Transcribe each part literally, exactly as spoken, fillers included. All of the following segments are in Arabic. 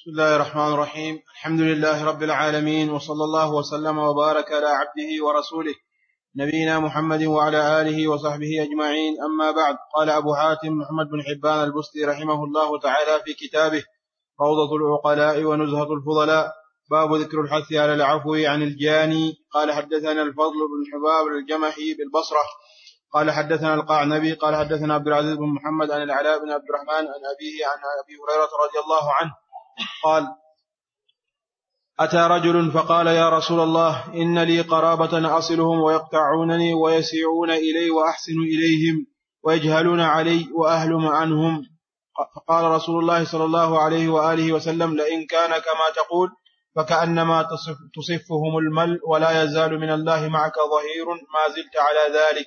بسم الله الرحمن الرحيم. الحمد لله رب العالمين، وصلى الله وسلم وبارك على عبده ورسوله نبينا محمد وعلى آله وصحبه أجمعين، أما بعد. قال أبو حاتم محمد بن حبان البستي رحمه الله تعالى في كتابه روضة العقلاء ونزهة الفضلاء، باب ذكر الحث على العفو عن الجاني. قال حدثنا الفضل بن حباب الجمحي بالبصرة قال حدثنا القعنبي قال حدثنا عبد العزيز بن محمد عن العلاء بن عبد الرحمن عن أبيه عن أبي هريرة رضي الله عنه قال: أتى رجل فقال: يا رسول الله، إن لي قرابة أصلهم ويقطعونني ويسيعون إلي وأحسن إليهم ويجهلون علي وأهلم عنهم. فقال رسول الله صلى الله عليه وآله وسلم: لئن كان كما تقول فكأنما تصف تصفهم المل، ولا يزال من الله معك ظهير ما زلت على ذلك.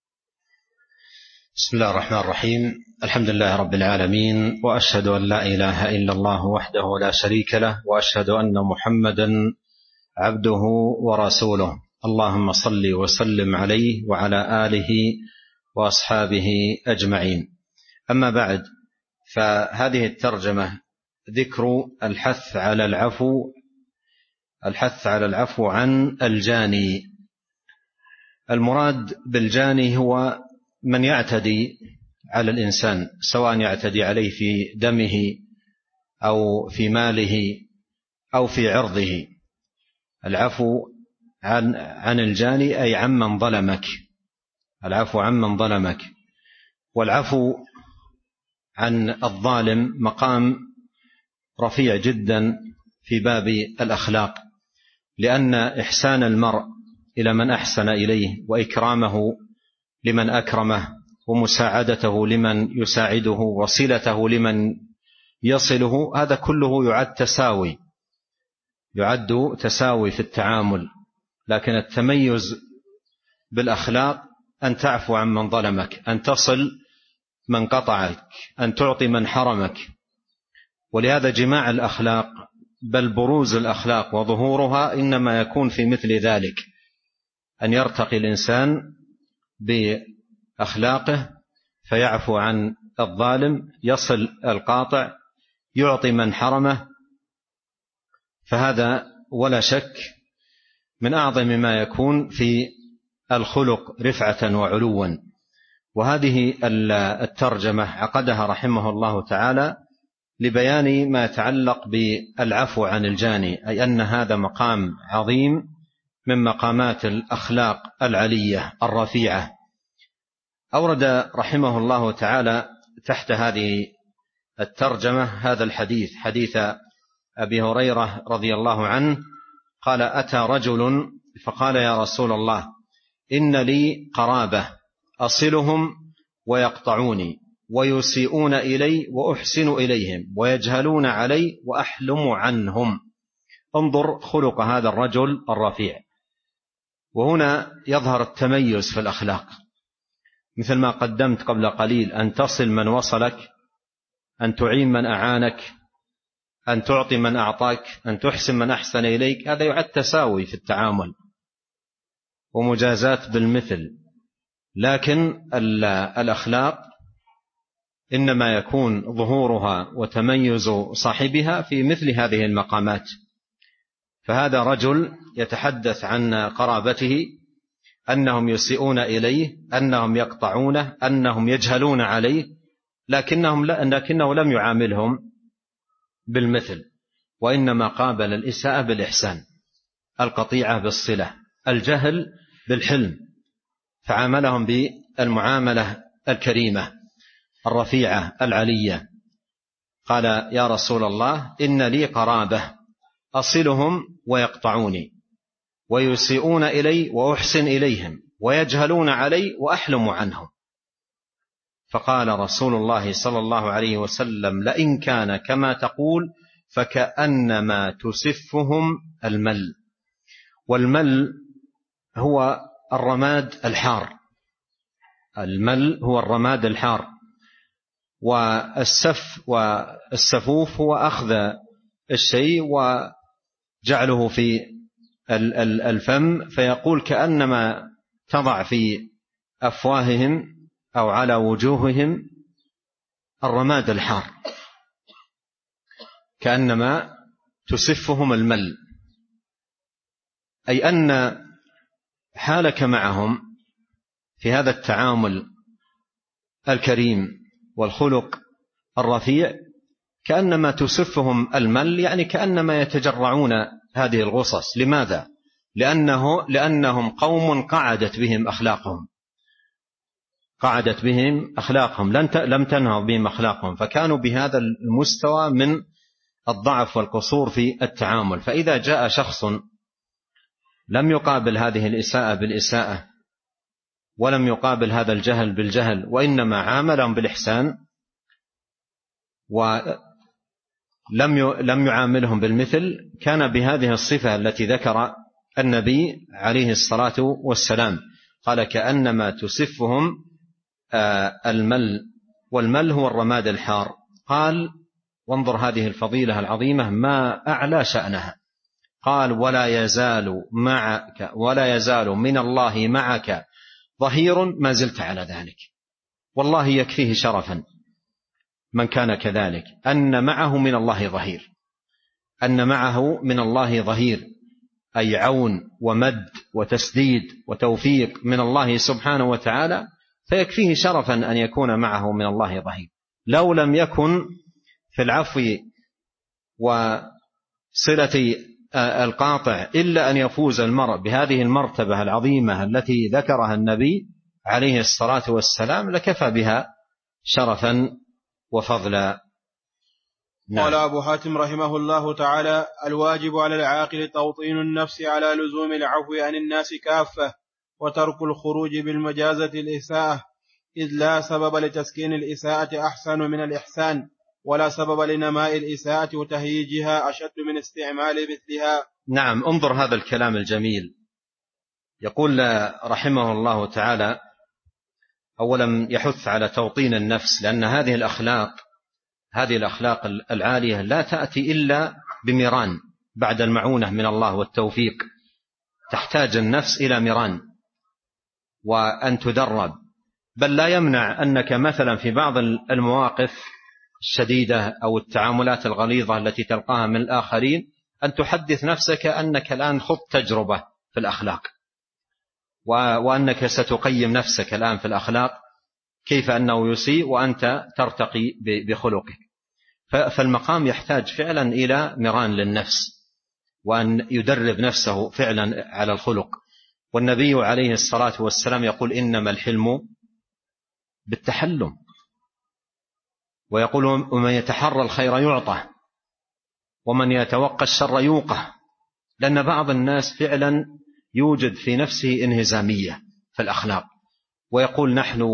بسم الله الرحمن الرحيم. الحمد لله رب العالمين، وأشهد أن لا إله إلا الله وحده لا شريك له، وأشهد أن محمدا عبده ورسوله. اللهم صل وسلم عليه وعلى آله وأصحابه أجمعين. أما بعد، فهذه الترجمة ذكر الحث على العفو الحث على العفو عن الجاني. المراد بالجاني هو من يعتدي على الإنسان، سواء يعتدي عليه في دمه أو في ماله أو في عرضه. العفو عن, عن الجاني أي عمن ظلمك، العفو عمن ظلمك. والعفو عن الظالم مقام رفيع جدا في باب الأخلاق، لأن إحسان المرء إلى من أحسن إليه، وإكرامه لمن أكرمه، ومساعدته لمن يساعده، وصلته لمن يصله، هذا كله يعد تساوي يعد تساوي في التعامل. لكن التميز بالأخلاق أن تعفو عن من ظلمك، أن تصل من قطعك، أن تعطي من حرمك. ولهذا جماع الأخلاق، بل بروز الأخلاق وظهورها، إنما يكون في مثل ذلك، أن يرتقي الإنسان بأخلاقه فيعفو عن الظالم، يصل القاطع، يعطي من حرمه. فهذا ولا شك من أعظم ما يكون في الخلق رفعة وعلوا. وهذه الترجمة عقدها رحمه الله تعالى لبيان ما يتعلق بالعفو عن الجاني، أي أن هذا مقام عظيم من مقامات الأخلاق العلية الرفيعة. أورد رحمه الله تعالى تحت هذه الترجمة هذا الحديث، حديث أبي هريرة رضي الله عنه قال: أتى رجل فقال: يا رسول الله، إن لي قرابة أصلهم ويقطعوني ويسيئون إلي وأحسن إليهم ويجهلون علي وأحلم عنهم. انظر خلق هذا الرجل الرفيع. وهنا يظهر التميز في الأخلاق، مثل ما قدمت قبل قليل: أن تصل من وصلك، أن تعين من أعانك، أن تعطي من أعطاك، أن تحسن من أحسن إليك. هذا يعد تساوي في التعامل ومجازات بالمثل. لكن الأخلاق إنما يكون ظهورها وتميز صاحبها في مثل هذه المقامات. فهذا رجل يتحدث عن قرابته، أنهم يسيئون إليه، أنهم يقطعونه، أنهم يجهلون عليه، لكنهم لكنه لم يعاملهم بالمثل، وإنما قابل الإساءة بالإحسان، القطيعة بالصلة، الجهل بالحلم، فعاملهم بالمعاملة الكريمة الرفيعة العلية. قال: يا رسول الله، إن لي قرابة أصلهم ويقطعوني ويسيئون إلي وأحسن إليهم ويجهلون علي وأحلم عنهم. فقال رسول الله صلى الله عليه وسلم: لئن كان كما تقول فكأنما تسفهم المل. والمل هو الرماد الحار، المل هو الرماد الحار. والسف والسفوف هو أخذ الشيء وجعله في الفم، فيقول كأنما تضع في أفواههم أو على وجوههم الرماد الحار. كأنما تسفهم المل، أي أن حالك معهم في هذا التعامل الكريم والخلق الرفيع كأنما تسفهم المل، يعني كأنما يتجرعون هذه الغصص. لماذا؟ لأنه لأنهم قوم قعدت بهم أخلاقهم قعدت بهم أخلاقهم لم تنهض بهم أخلاقهم، فكانوا بهذا المستوى من الضعف والقصور في التعامل. فإذا جاء شخص لم يقابل هذه الإساءة بالإساءة ولم يقابل هذا الجهل بالجهل، وإنما عاملهم بالإحسان ولم لم يعاملهم بالمثل، كان بهذه الصفة التي ذكر النبي عليه الصلاة والسلام، قال كأنما تسفهم المل، والمل هو الرماد الحار. قال وانظر هذه الفضيلة العظيمة ما أعلى شأنها، قال ولا يزال معك ولا يزال من الله معك ظهير ما زلت على ذلك. والله يكفيه شرفا من كان كذلك أن معه من الله ظهير، أن معه من الله ظهير أي عون ومد وتسديد وتوفيق من الله سبحانه وتعالى، فيكفيه شرفا أن يكون معه من الله ظهير. لو لم يكن في العفو وصلة القاطع إلا أن يفوز المرء بهذه المرتبة العظيمة التي ذكرها النبي عليه الصلاة والسلام لكفى بها شرفا وفضلا. نعم. قال أبو حاتم رحمه الله تعالى: الواجب على العاقل توطين النفس على لزوم العفو عن الناس كافة، وترك الخروج بالمجازة الإساءة، إذ لا سبب لتسكين الإساءة أحسن من الإحسان، ولا سبب لنماء الإساءة وتهييجها أشد من استعمال مثلها. نعم، انظر هذا الكلام الجميل. يقول رحمه الله تعالى: أولا يحث على توطين النفس، لأن هذه الأخلاق هذه الأخلاق العالية لا تأتي إلا بميران بعد المعونة من الله والتوفيق. تحتاج النفس إلى ميران وأن تدرب، بل لا يمنع أنك مثلا في بعض المواقف الشديدة أو التعاملات الغليظة التي تلقاها من الآخرين أن تحدث نفسك أنك الآن خضت تجربة في الأخلاق، وأنك ستقيم نفسك الآن في الأخلاق كيف أنه يسيء وأنت ترتقي بخلقك. فالمقام يحتاج فعلا إلى ميران للنفس، وأن يدرب نفسه فعلا على الخلق. والنبي عليه الصلاة والسلام يقول: إنما الحلم بالتحلم، ويقول: ومن يتحرى الخير يعطى، ومن يتوقى الشر يوقى. لأن بعض الناس فعلا يوجد في نفسه انهزامية في الأخلاق، ويقول: نحن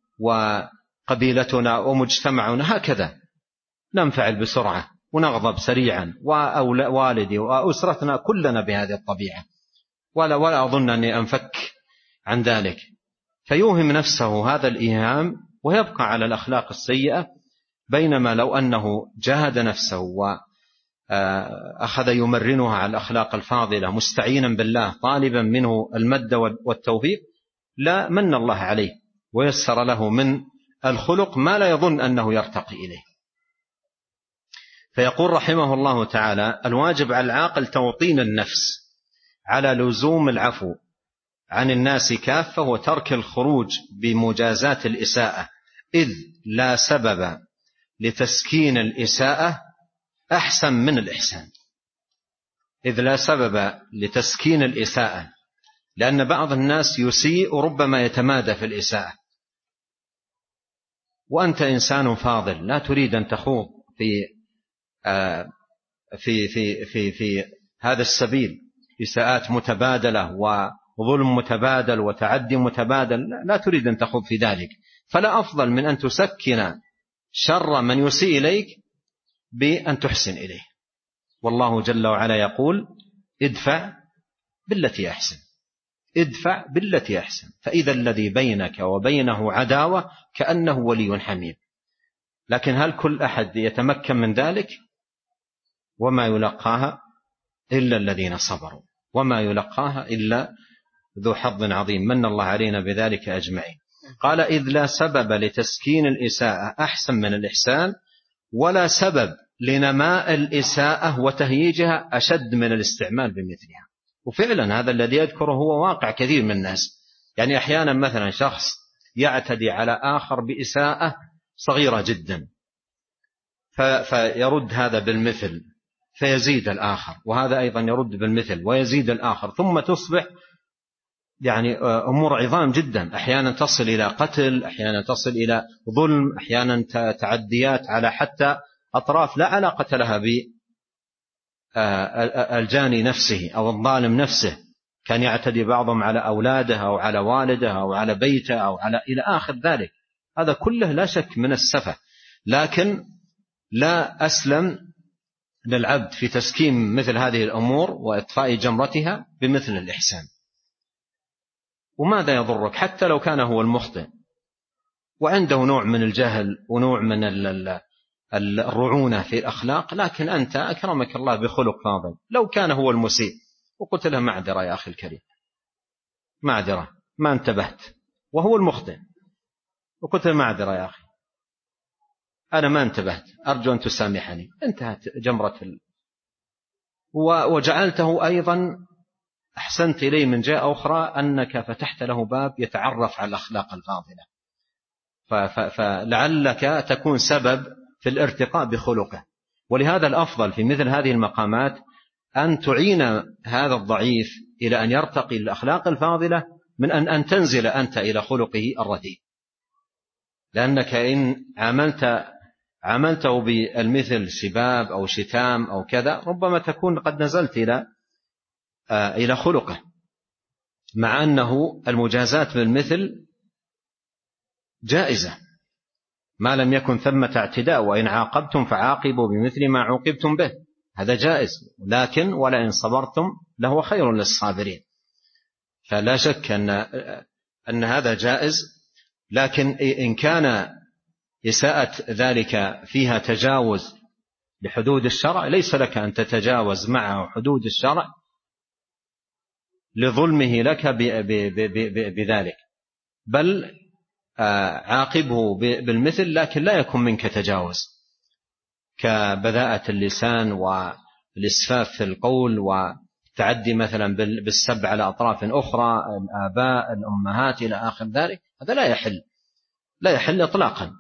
وقبيلتنا ومجتمعنا هكذا ننفعل بسرعة ونغضب سريعا، ووالدي وأسرتنا كلنا بهذه الطبيعة، ولا, ولا أظن أني أنفك عن ذلك. فيوهم نفسه هذا الإيهام ويبقى على الأخلاق السيئة، بينما لو أنه جاهد نفسه وأخذ يمرنها على الأخلاق الفاضلة مستعينا بالله طالبا منه المد والتوفيق، لا من الله عليه ويسر له من الخلق ما لا يظن أنه يرتقي إليه. فيقول رحمه الله تعالى: الواجب على العاقل توطين النفس على لزوم العفو عن الناس كافة، وترك الخروج بمجازات الإساءة، إذ لا سبب لتسكين الإساءة أحسن من الإحسان. إذ لا سبب لتسكين الإساءة، لأن بعض الناس يسيء وربما يتمادى في الإساءة، وأنت إنسان فاضل لا تريد أن تخوض في في في في في هذا السبيل، إساءات متبادلة وظلم متبادل وتعدي متبادل، لا تريد أن تخوض في ذلك. فلا أفضل من أن تسكن شر من يسيء إليك بأن تحسن إليه. والله جل وعلا يقول: ادفع بالتي أحسن، ادفع بالتي أحسن، فإذا الذي بينك وبينه عداوة كأنه ولي حميم. لكن هل كل أحد يتمكن من ذلك؟ وما يلقاها إلا الذين صبروا، وما يلقاها إلا ذو حظ عظيم، من الله علينا بذلك أجمعين. قال: إذ لا سبب لتسكين الإساءة أحسن من الإحسان، ولا سبب لنماء الإساءة وتهييجها أشد من الاستعمال بمثلها. وفعلا هذا الذي يذكره هو واقع كثير من الناس. يعني أحيانا مثلا شخص يعتدي على آخر بإساءة صغيرة جدا فيرد هذا بالمثل فيزيد الآخر، وهذا أيضا يرد بالمثل ويزيد الآخر، ثم تصبح يعني أمور عظام جدا، أحيانا تصل إلى قتل، أحيانا تصل إلى ظلم، أحيانا تعديات على حتى أطراف لا علاقة لها بالجاني نفسه أو الظالم نفسه. كان يعتدي بعضهم على أولاده أو على والده أو على بيته أو على إلى آخر ذلك. هذا كله لا شك من السفه، لكن لا أسلم للعبد في تسكين مثل هذه الأمور وإطفاء جمرتها بمثل الإحسان. وماذا يضرك حتى لو كان هو المخطئ وعنده نوع من الجهل ونوع من الرعونة في الأخلاق، لكن أنت أكرمك الله بخلق فاضل. لو كان هو المسيء وقلت له معذرة يا أخي الكريم، معذرة ما انتبهت، وهو المخطئ وقلت له معذرة يا أخي أنا ما انتبهت أرجو أن تسامحني، انتهت جمرة ال... وجعلته أيضا أحسنت إليه من جهة أخرى أنك فتحت له باب يتعرف على الأخلاق الفاضلة، فلعلك تكون سبب في الارتقاء بخلقه. ولهذا الأفضل في مثل هذه المقامات أن تعين هذا الضعيف إلى أن يرتقي الأخلاق الفاضلة من أن, أن تنزل أنت إلى خلقه الرديء، لأنك إن عملت عملته بالمثل سباب أو شتام أو كذا ربما تكون قد نزلت إلى آه إلى خلقه، مع أنه المجازات بالمثل جائزة ما لم يكن ثمة اعتداء، وإن عاقبتم فعاقبوا بمثل ما عوقبتم به، هذا جائز، لكن ولئن صبرتم لهو خير للصابرين. فلا شك أن, أن هذا جائز، لكن إن كان إساءة ذلك فيها تجاوز لحدود الشرع ليس لك أن تتجاوز معه حدود الشرع لظلمه لك بذلك، بل عاقبه بالمثل لكن لا يكون منك تجاوز كبذاءة اللسان والإسفاف في القول والتعدي مثلا بالسب على أطراف أخرى، الآباء الأمهات إلى آخر ذلك، هذا لا يحل لا يحل إطلاقا.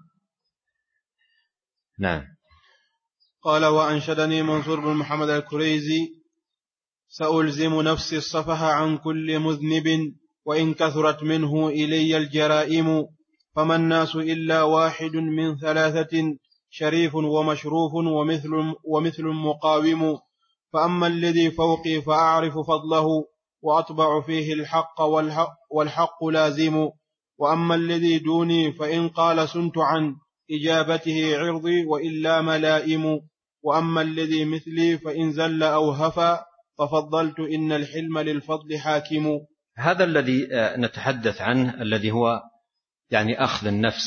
نعم. قال وأنشدني منصور بن محمد الكريزي: سألزم نفسي الصفح عن كل مذنب وإن كثرت منه إلي الجرائم، فما الناس إلا واحد من ثلاثة شريف ومشروف ومثل, ومثل مقاوم، فأما الذي فوقي فأعرف فضله وأطبع فيه الحق والحق, والحق لازم، وأما الذي دوني فإن قال سنت عن إجابته عرضي وإلا ملائم، وأما الذي مثلي فإن زل أو هفى ففضلت إن الحلم للفضل حاكم. هذا الذي نتحدث عنه الذي هو يعني أخذ النفس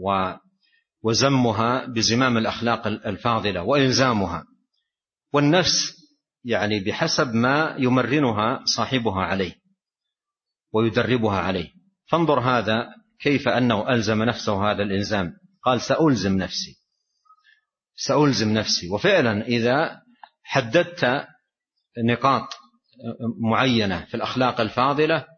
وزمها بزمام الأخلاق الفاضلة وإلزامها، والنفس يعني بحسب ما يمرنها صاحبها عليه ويدربها عليه. فانظر هذا كيف أنه ألزم نفسه هذا الإلزام، قال سألزم نفسي سألزم نفسي. وفعلا إذا حددت نقاط معينة في الأخلاق الفاضلة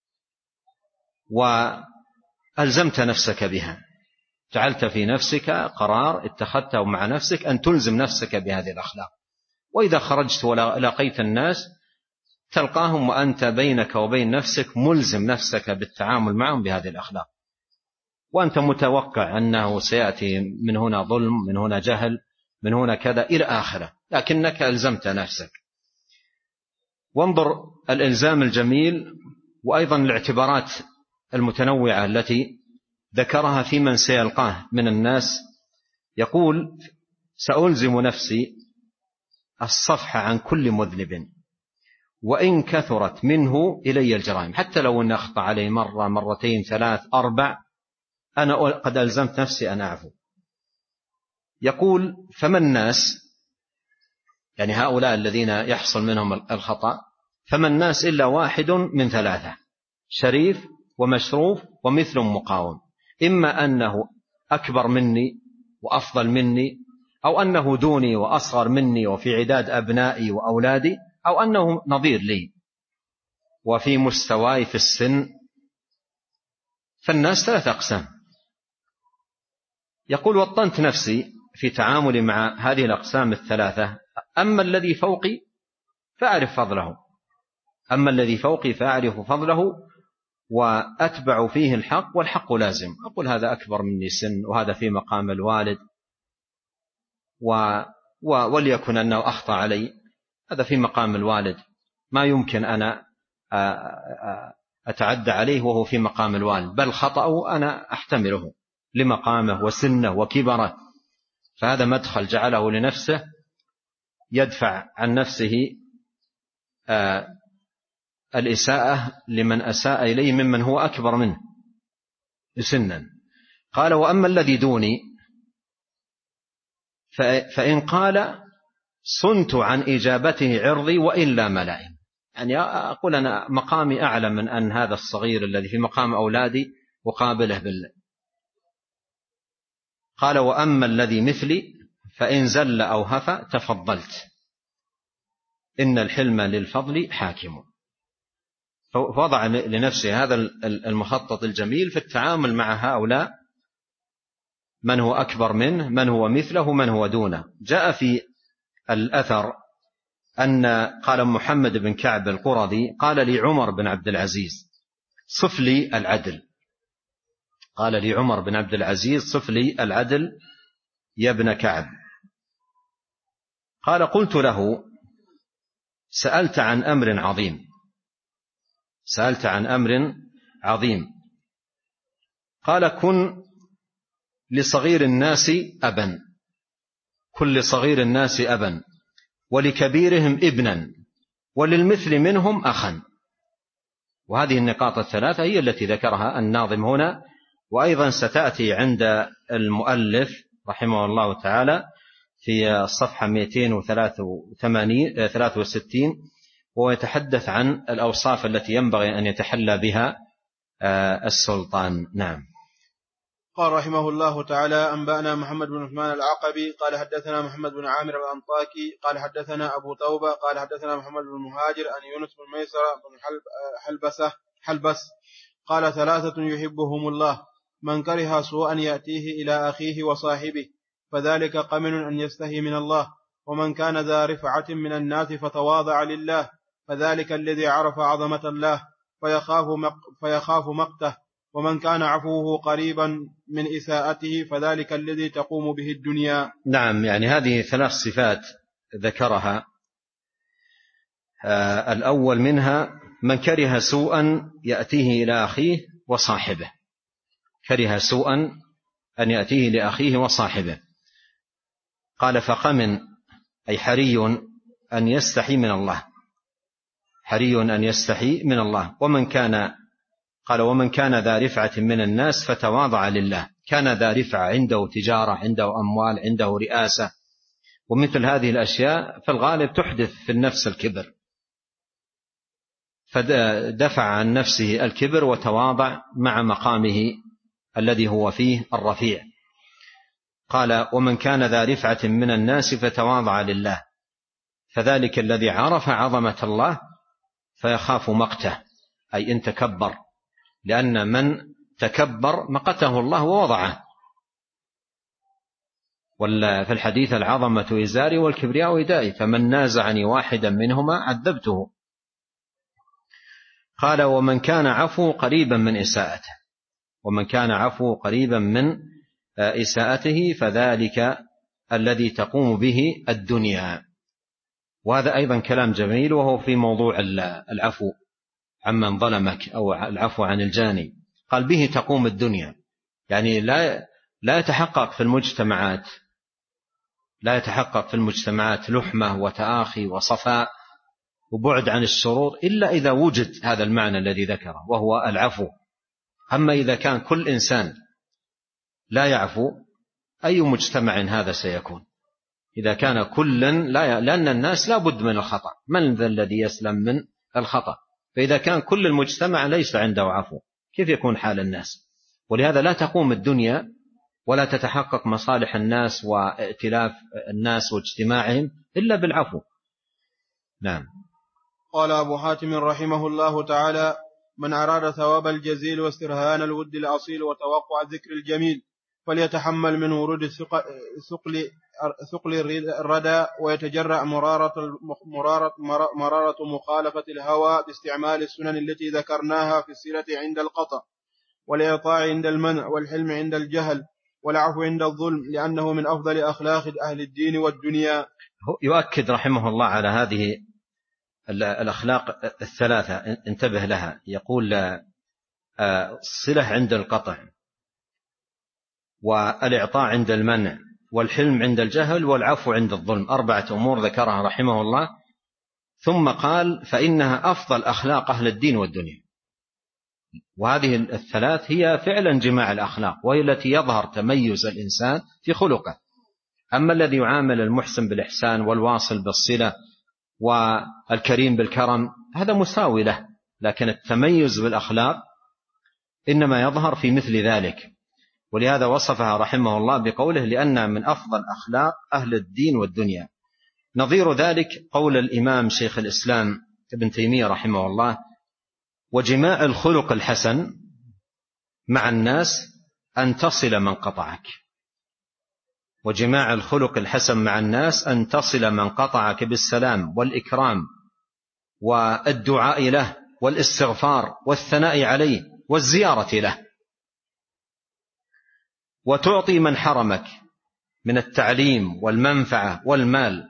وألزمت نفسك بها، جعلت في نفسك قرار اتخذته مع نفسك أن تلزم نفسك بهذه الأخلاق، وإذا خرجت ولقيت الناس تلقاهم وأنت بينك وبين نفسك ملزم نفسك بالتعامل معهم بهذه الأخلاق، وأنت متوقع أنه سيأتي من هنا ظلم، من هنا جهل، من هنا كذا إلى آخره، لكنك ألزمت نفسك. وانظر الإلزام الجميل وأيضا الاعتبارات المتنوعة التي ذكرها في من سيلقاه من الناس. يقول سألزم نفسي الصفح عن كل مذنب وإن كثرت منه إلي الجرائم، حتى لو أن أخطأ عليه مرة مرتين ثلاث أربع أنا قد ألزمت نفسي أن أعفو. يقول فما الناس، يعني هؤلاء الذين يحصل منهم الخطأ، فما الناس إلا واحد من ثلاثة شريف ومشروف ومثل مقاوم، إما أنه أكبر مني وأفضل مني أو أنه دوني وأصغر مني وفي عداد أبنائي وأولادي، أو أنه نظير لي وفي مستواي في السن. فالناس ثلاثة أقسام. يقول: وطنت نفسي في تعاملي مع هذه الأقسام الثلاثة. أما الذي فوقي فأعرف فضله، أما الذي فوقي فأعرف فضله وأتبع فيه الحق، والحق لازم. أقول هذا أكبر مني سن، وهذا في مقام الوالد، و... و... وليكن أنه أخطأ علي، هذا في مقام الوالد، ما يمكن أنا أتعدى عليه وهو في مقام الوالد، بل خطأه أنا أحتمله لمقامه وسنه وكبره. فهذا مدخل جعله لنفسه يدفع عن نفسه الإساءة لمن أساء إليه ممن هو أكبر منه سنا. قال: وأما الذي دوني فإن قال صنت عن إجابته عرضي وإلا ملائم. يعني أقول أنا مقامي أعلى من أن هذا الصغير الذي في مقام أولادي أقابله بالله. قال: وأما الذي مثلي فإن زل أو هفى تفضلت، إن الحلم للفضل حاكم. فوضع لنفسه هذا المخطط الجميل في التعامل مع هؤلاء، من هو أكبر منه، من هو مثله، من هو دونه. جاء في الأثر أن قال محمد بن كعب القرظي قال لي عمر بن عبد العزيز: صف لي العدل. قال لي عمر بن عبد العزيز: صف لي العدل يا ابن كعب. قال: قلت له: سألت عن أمر عظيم، سألت عن أمر عظيم. قال: كن لصغير الناس أبا، كن لصغير الناس أبا، ولكبيرهم ابنا، وللمثل منهم أخا. وهذه النقاط الثلاثة هي التي ذكرها الناظم هنا، وأيضا ستأتي عند المؤلف رحمه الله تعالى في الصفحة مئتين وثلاثة وستين، وهو يتحدث عن الأوصاف التي ينبغي أن يتحلى بها السلطان. نعم. قال رحمه الله تعالى: أنبأنا محمد بن عثمان العقبي قال حدثنا محمد بن عامر الأنطاكي قال حدثنا أبو توبة قال حدثنا محمد بن المهاجر أن يونس بن ميسرة بن حلبسة حلبس قال: ثلاثة يحبهم الله، من كره سوءا يأتيه إلى أخيه وصاحبه فذلك قمن أن يستحي من الله، ومن كان ذا رفعة من الناس فتواضع لله فذلك الذي عرف عظمة الله فيخاف, مق فيخاف مقته، ومن كان عفوه قريبا من إساءته فذلك الذي تقوم به الدنيا. نعم، يعني هذه ثلاث صفات ذكرها. آه الأول منها من كره سوءا يأتيه إلى أخيه وصاحبه، كره سوءا أن يأتيه لأخيه وصاحبه. قال: فقمن أي حري أن يستحي من الله، حري أن يستحي من الله. ومن كان قال: ومن كان ذا رفعة من الناس فتواضع لله، كان ذا رفعة، عنده تجارة، عنده أموال، عنده رئاسة، ومثل هذه الأشياء في الغالب تحدث في النفس الكبر، فدفع عن نفسه الكبر وتواضع مع مقامه الذي هو فيه الرفيع. قال: ومن كان ذا رفعة من الناس فتواضع لله فذلك الذي عرف عظمة الله فيخاف مقته، أي إن تكبر، لأن من تكبر مقته الله ووضعه. في الحديث: العظمة إزاري والكبرياء ردائي، فمن نازعني واحدا منهما عذبته. قال: ومن كان عفو قريبا من إساءته، ومن كان عفو قريبا من إساءته فذلك الذي تقوم به الدنيا. وهذا أيضا كلام جميل، وهو في موضوع العفو عمن ظلمك أو العفو عن الجاني. قال: به تقوم الدنيا، يعني لا لا يتحقق في المجتمعات لا يتحقق في المجتمعات لحمة وتآخي وصفاء وبعد عن الشرور إلا إذا وجد هذا المعنى الذي ذكره وهو العفو. أما إذا كان كل إنسان لا يعفو أي مجتمع هذا سيكون؟ إذا كان كلا لا، لأن الناس لا بد من الخطأ، من ذا الذي يسلم من الخطأ؟ فإذا كان كل المجتمع ليس عنده عفو كيف يكون حال الناس؟ ولهذا لا تقوم الدنيا ولا تتحقق مصالح الناس وائتلاف الناس واجتماعهم إلا بالعفو. نعم. قال أبو حاتم رحمه الله تعالى: من أراد ثواب الجزيل واسترهان الود الأصيل وتوقع ذكر الجميل فليتحمل من ورود ثقل ثقل الردى ويتجرأ مرارة, مرارة, مرارة مخالفة الهوى باستعمال السنن التي ذكرناها في السيرة عند القطع، والإعطاء عند المنع، والحلم عند الجهل، والعفو عند الظلم، لأنه من أفضل أخلاق أهل الدين والدنيا. يؤكد رحمه الله على هذه الأخلاق الثلاثة، انتبه لها. يقول الصلة عند القطع، والإعطاء عند المنع، والحلم عند الجهل، والعفو عند الظلم. أربعة أمور ذكرها رحمه الله، ثم قال: فإنها أفضل أخلاق أهل الدين والدنيا. وهذه الثلاث هي فعلا جماع الأخلاق، وهي التي يظهر تميز الإنسان في خلقه. أما الذي يعامل المحسن بالإحسان والواصل بالصلة والكريم بالكرم هذا مساوي له، لكن التميز بالأخلاق إنما يظهر في مثل ذلك. ولهذا وصفها رحمه الله بقوله: لأنها من أفضل أخلاق أهل الدين والدنيا. نظير ذلك قول الإمام شيخ الإسلام ابن تيمية رحمه الله: وجماع الخلق الحسن مع الناس أن تصل من قطعك. وجماع الخلق الحسن مع الناس أن تصل من قطعك بالسلام والإكرام والدعاء له والاستغفار والثناء عليه والزيارة له، وتعطي من حرمك من التعليم والمنفعة والمال،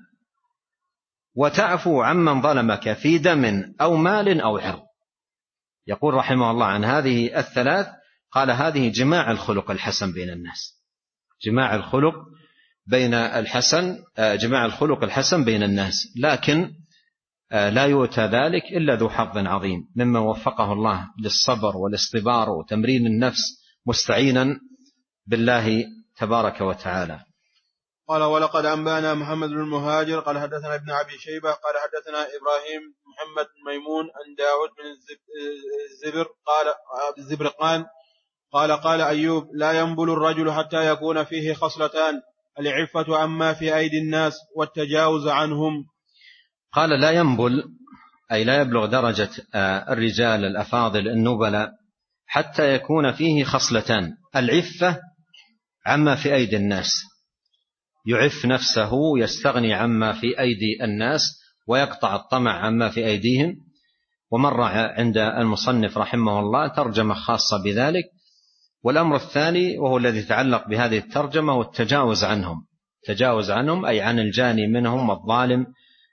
وتعفو عمن ظلمك في دم أو مال أو عرض. يقول رحمه الله عن هذه الثلاث، قال: هذه جماع الخلق الحسن بين الناس. جماع الخلق بين الحسن جماع الخلق الحسن بين الناس، لكن لا يؤتى ذلك إلا ذو حظ عظيم ممن وفقه الله للصبر والاصطبار وتمرين النفس مستعينا بالله تبارك وتعالى. قال: ولقد أنبانا محمد بن المهاجر قال حدثنا ابن أبي شيبة قال حدثنا إبراهيم محمد ميمون عن داود بن الزبر قال الزبرقان قال قال أيوب: لا ينبل الرجل حتى يكون فيه خصلتان: العفة عما في أيدي الناس والتجاوز عنهم. قال: لا ينبل أي لا يبلغ درجة الرجال الأفاضل النبلاء حتى يكون فيه خصلتان: العفة عما في أيدي الناس، يعف نفسه، يستغني عما في أيدي الناس ويقطع الطمع عما في أيديهم. ومر عند المصنف رحمه الله ترجمة خاصة بذلك. والأمر الثاني وهو الذي يتعلق بهذه الترجمة والتجاوز عنهم. تجاوز عنهم أي عن الجاني منهم الظالم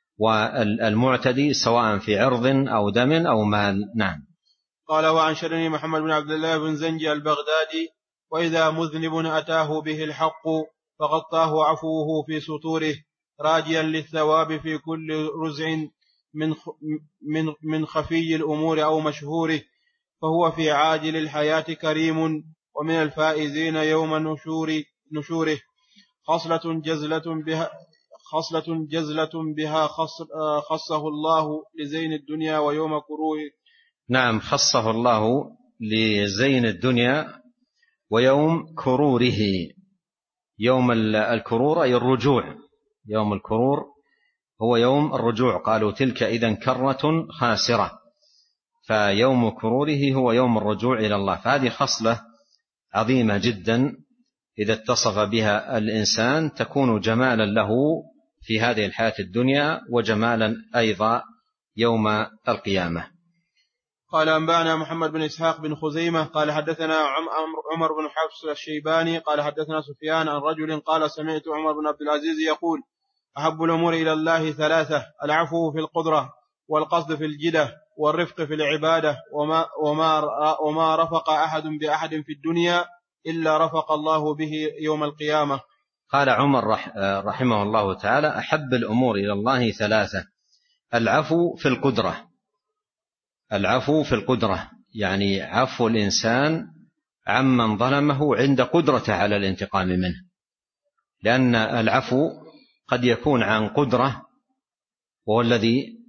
والمعتدي سواء في عرض أو دم أو مال. نعم. قال: وعن شرني محمد بن عبد الله بن زنجي البغدادي: وإذا مذنب أتاه به الحق فغطاه عفوه في سطوره راجيا للثواب في كل رزع من من من خفي الأمور أو مشهوره، فهو في عاجل الحياة كريم ومن الفائزين يوم نشور نشوره. خصلة جزلة بها خصلة جزلة بها خصه الله لزين الدنيا ويوم كروه. نعم، خصه الله لزين الدنيا ويوم كروره. يوم الكرور أي الرجوع. يوم الكرور هو يوم الرجوع. قالوا: تلك إذن كرة خاسرة. فيوم كروره هو يوم الرجوع إلى الله. فهذه خصلة عظيمة جدا إذا اتصف بها الإنسان تكون جمالا له في هذه الحياة الدنيا وجمالا أيضا يوم القيامة. قال: أنبأنا محمد بن إسحاق بن خزيمة قال حدثنا عمر بن حفص الشيباني قال حدثنا سفيان عن رجل قال: سمعت عمر بن عبد العزيز يقول: أحب الأمور إلى الله ثلاثة: العفو في القدرة، والقصد في الجدة، والرفق في العبادة، وما, وما, وما رفق أحد بأحد في الدنيا إلا رفق الله به يوم القيامة. قال عمر رحمه الله تعالى: أحب الأمور إلى الله ثلاثة: العفو في القدرة. العفو في القدرة يعني عفو الإنسان عمن ظلمه عند قدرته على الانتقام منه، لأن العفو قد يكون عن قدرة، وهو الذي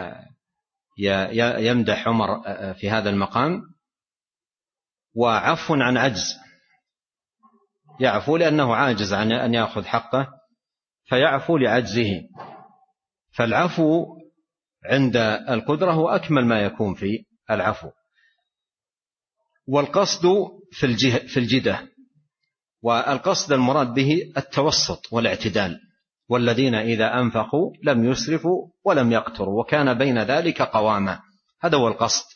يمدح عمر في هذا المقام، وعفو عن عجز. يعفو لأنه عاجز عن أن يأخذ حقه فيعفو لعجزه. فالعفو عند القدرة هو أكمل ما يكون في العفو. والقصد في الجدة، والقصد المراد به التوسط والاعتدال، والذين إذا أنفقوا لم يسرفوا ولم يقتروا وكان بين ذلك قواما، هذا هو القصد.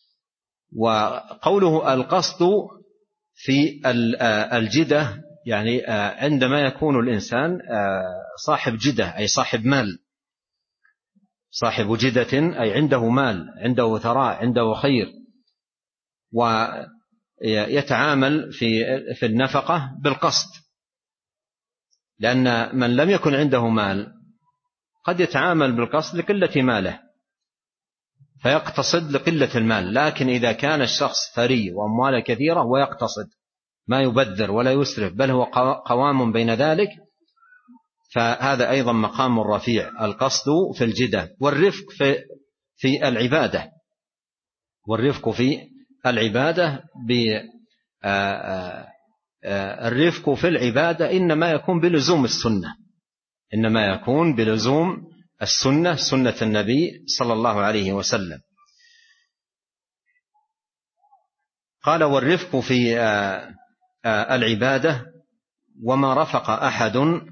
وقوله القصد في الجدة يعني عندما يكون الإنسان صاحب جدة أي صاحب مال، صاحب جدة أي عنده مال، عنده ثراء، عنده خير، ويتعامل في في النفقة بالقصد. لأن من لم يكن عنده مال قد يتعامل بالقصد لقلة ماله فيقتصد لقلة المال، لكن إذا كان الشخص ثري وأمواله كثيرة ويقتصد ما يبذر ولا يسرف بل هو قوام بين ذلك، فهذا أيضا مقام رفيع، القصد في الجدة. والرفق في في العبادة، والرفق في العبادة الرفق في العبادة إنما يكون بلزوم السنة، إنما يكون بلزوم السنة، سنة النبي صلى الله عليه وسلم. قال والرفق في العبادة وما رفق أحد،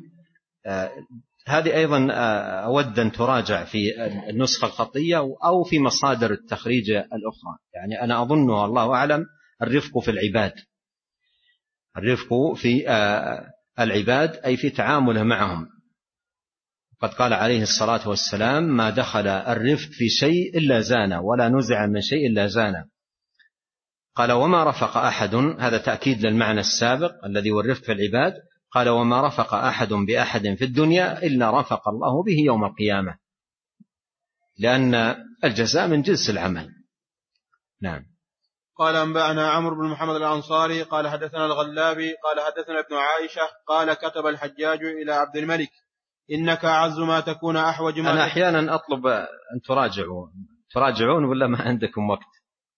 هذه أيضا أود أن تراجع في النسخة الخطية أو في مصادر التخريج الأخرى، يعني أنا أظنها الله أعلم الرفق في العباد، الرفق في العباد أي في تعامله معهم. قد قال عليه الصلاة والسلام ما دخل الرفق في شيء إلا زانه ولا نزع من شيء إلا زانه. قال وما رفق أحد، هذا تأكيد للمعنى السابق الذي هو الرفق في العباد. قال وما رفق أحد بأحد في الدنيا إلا رفق الله به يوم القيامة، لأن الجزاء من جنس العمل. نعم. قال أنبأنا عمرو بن محمد الأنصاري قال حدثنا الغلابي قال حدثنا ابن عائشة قال كتب الحجاج إلى عبد الملك إنك أعز ما تكون أحوج ما. أنا أحيانا أطلب أن تراجعوا تراجعون ولا ما عندكم وقت؟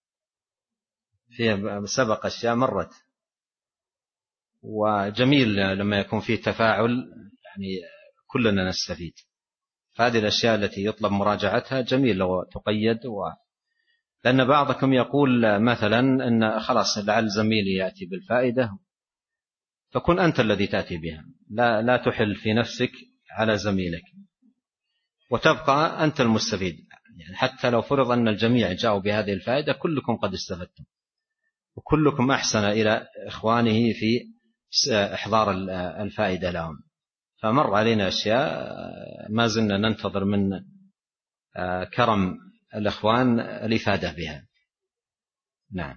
فيها سبق أشياء مرت، وجميل لما يكون فيه تفاعل يعني كلنا نستفيد. فهذه الأشياء التي يطلب مراجعتها جميل لو تقيد، و... لأن بعضكم يقول مثلا أن خلاص لعل زميلي يأتي بالفائدة، فكن أنت الذي تأتي بها، لا, لا تحل في نفسك على زميلك وتبقى أنت المستفيد. يعني حتى لو فرض أن الجميع جاءوا بهذه الفائدة كلكم قد استفدتم، وكلكم أحسن إلى إخوانه في إحضار الفائدة لهم. فمر علينا أشياء ما زلنا ننتظر من كرم الإخوان الإفادة بها. نعم.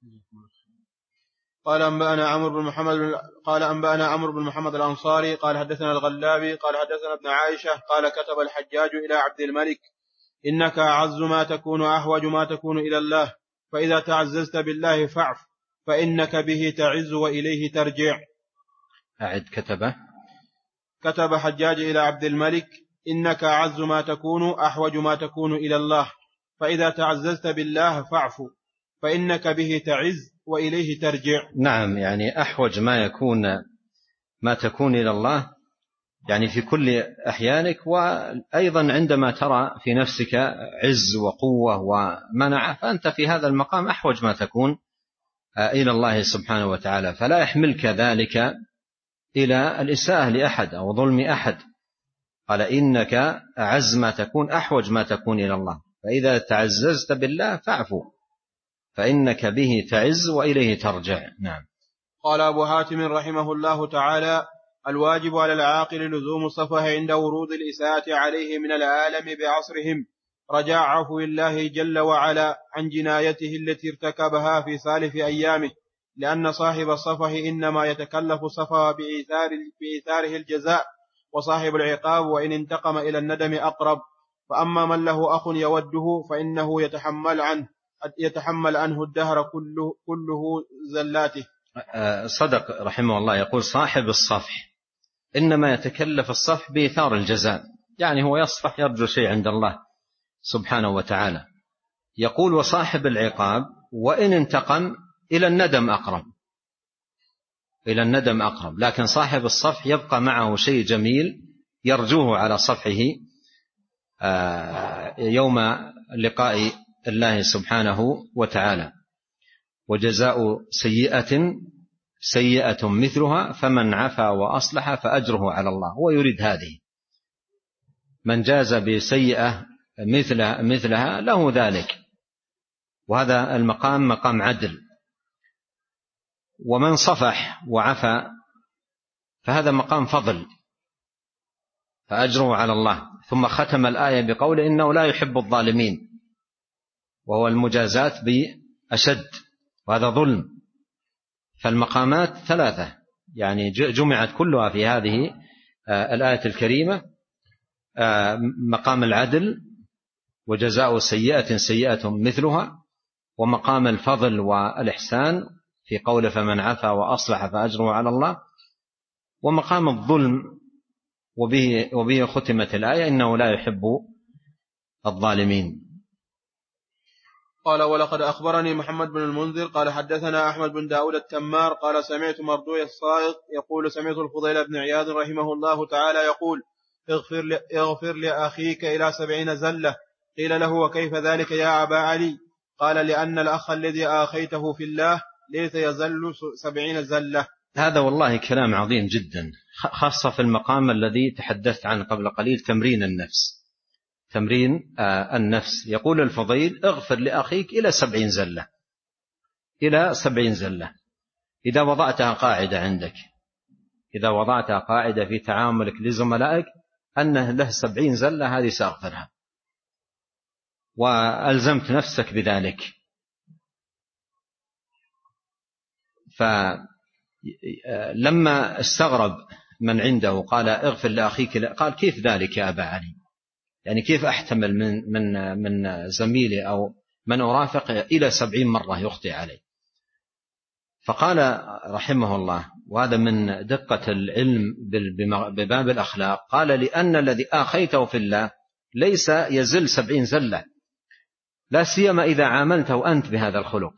قال أنبأنا عمرو بن محمد قال أنبأنا عمرو بن محمد الأنصاري قال حدثنا الغلابي قال حدثنا ابن عائشة قال كتب الحجاج إلى عبد الملك إنك أعز ما تكون أحوج ما تكون إلى الله، فإذا تعززت بالله فاعف فإنك به تعز وإليه ترجع. أعد. كتبه كتب حجاج إلى عبد الملك إنك أعز ما تكون أحوج ما تكون إلى الله، فإذا تعززت بالله فاعف فإنك به تعز وإليه ترجع. نعم، يعني أحوج ما يكون ما تكون إلى الله يعني في كل أحيانك، وأيضا عندما ترى في نفسك عز وقوة ومنع فأنت في هذا المقام أحوج ما تكون إلى الله سبحانه وتعالى، فلا يحملك ذلك إلى الإساءة لأحد أو ظلم أحد. قال إنك أعز ما تكون أحوج ما تكون إلى الله، فإذا تعززت بالله فاعفو فإنك به تعز وإليه ترجع. نعم. قال أبو حاتم رحمه الله تعالى الواجب على العاقل لزوم الصفح عند ورود الإساءة عليه من العالم بعصرهم، رجاء عفو الله جل وعلا عن جنايته التي ارتكبها في سالف أيامه، لأن صاحب الصفح إنما يتكلف الصفح بإيثار بإيثاره الجزاء، وصاحب العقاب وإن انتقم إلى الندم أقرب. فأما من له أخ يوده فإنه يتحمل عنه يتحمل عنه الدهر كله, كله زلاته. صدق رحمه الله، يقول صاحب الصفح إنما يتكلف الصفح بإيثار الجزاء، يعني هو يصفح يرجو شيء عند الله سبحانه وتعالى. يقول وصاحب العقاب وإن انتقم إلى الندم أقرب، إلى الندم أقرب. لكن صاحب الصفح يبقى معه شيء جميل يرجوه على صفحه يوم لقاء الله سبحانه وتعالى. وجزاء سيئة سيئة مثلها فمن عفا وأصلح فأجره على الله. هو يريد هذه، من جاز بسيئة مثلها, مثلها له ذلك، وهذا المقام مقام عدل. ومن صفح وعفا فهذا مقام فضل فأجره على الله. ثم ختم الآية بقول إنه لا يحب الظالمين، وهو المجازات بأشد، وهذا ظلم. فالمقامات ثلاثة يعني جمعت كلها في هذه الآية الكريمة: مقام العدل وجزاء سيئة سيئة مثلها، ومقام الفضل والإحسان في قول فمن عفا وأصلح فأجره على الله، ومقام الظلم وبه, وبه ختمت الآية إنه لا يحب الظالمين. قال ولقد أخبرني محمد بن المنذر قال حدثنا أحمد بن داود التمار قال سمعت مردوي الصائغ يقول سمعت الفضيل بن عياض رحمه الله تعالى يقول اغفر, اغفر لأخيك إلى سبعين زلة. قيل له وكيف ذلك يا أبا علي؟ قال لأن الأخ الذي آخيته في الله ليس يزل سبعين زلة. هذا والله كلام عظيم جدا، خاصة في المقام الذي تحدثت عنه قبل قليل، تمرين النفس. تمرين النفس. يقول الفضيل اغفر لأخيك إلى سبعين زلة، إلى سبعين زلة. إذا وضعتها قاعدة عندك، إذا وضعتها قاعدة في تعاملك لزملائك أنه له سبعين زلة، هذه سأغفرها، وألزمت نفسك بذلك. فلما استغرب من عنده قال اغفر لأخيك، قال كيف ذلك يا أبا علي؟ يعني كيف أحتمل من, من, من زميلي أو من أرافق إلى سبعين مرة يخطئ علي؟ فقال رحمه الله، وهذا من دقة العلم بباب الأخلاق، قال لأن الذي آخيته في الله ليس يزل سبعين زلة، لا سيما إذا عاملته أنت بهذا الخلق،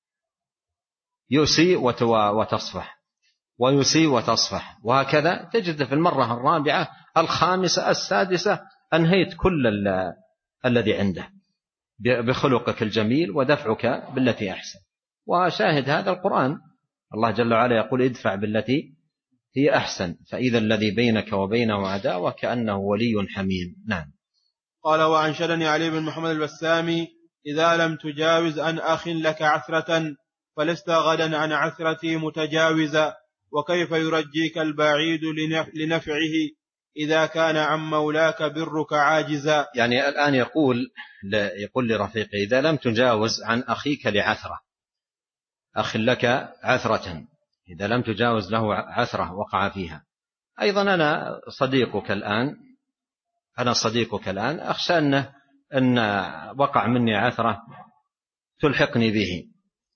يؤسي وتصفح ويسي وتصفح، وهكذا تجد في المرة الرابعة الخامسة السادسة أنهيت كل الذي عنده بخلقك الجميل ودفعك بالتي أحسن. وشاهد هذا القرآن، الله جل وعلا يقول ادفع بالتي هي أحسن فإذا الذي بينك وبينه عداوة كأنه ولي حميم. نعم. قال وأنشدني علي بن محمد البسامي إذا لم تجاوز عن أخ لك عثرة فلست غدا عن عثرتي متجاوزا، وكيف يرجيك البعيد لنفعه إذا كان عن مولاك برك عاجزا. يعني الآن يقول يقول لرفيقه إذا لم تجاوز عن أخيك لعثرة، أخ لك عثرة، إذا لم تجاوز له عثرة وقع فيها، أيضا أنا صديقك الآن أنا صديقك الآن أخشى أن أن وقع مني عثرة تلحقني به،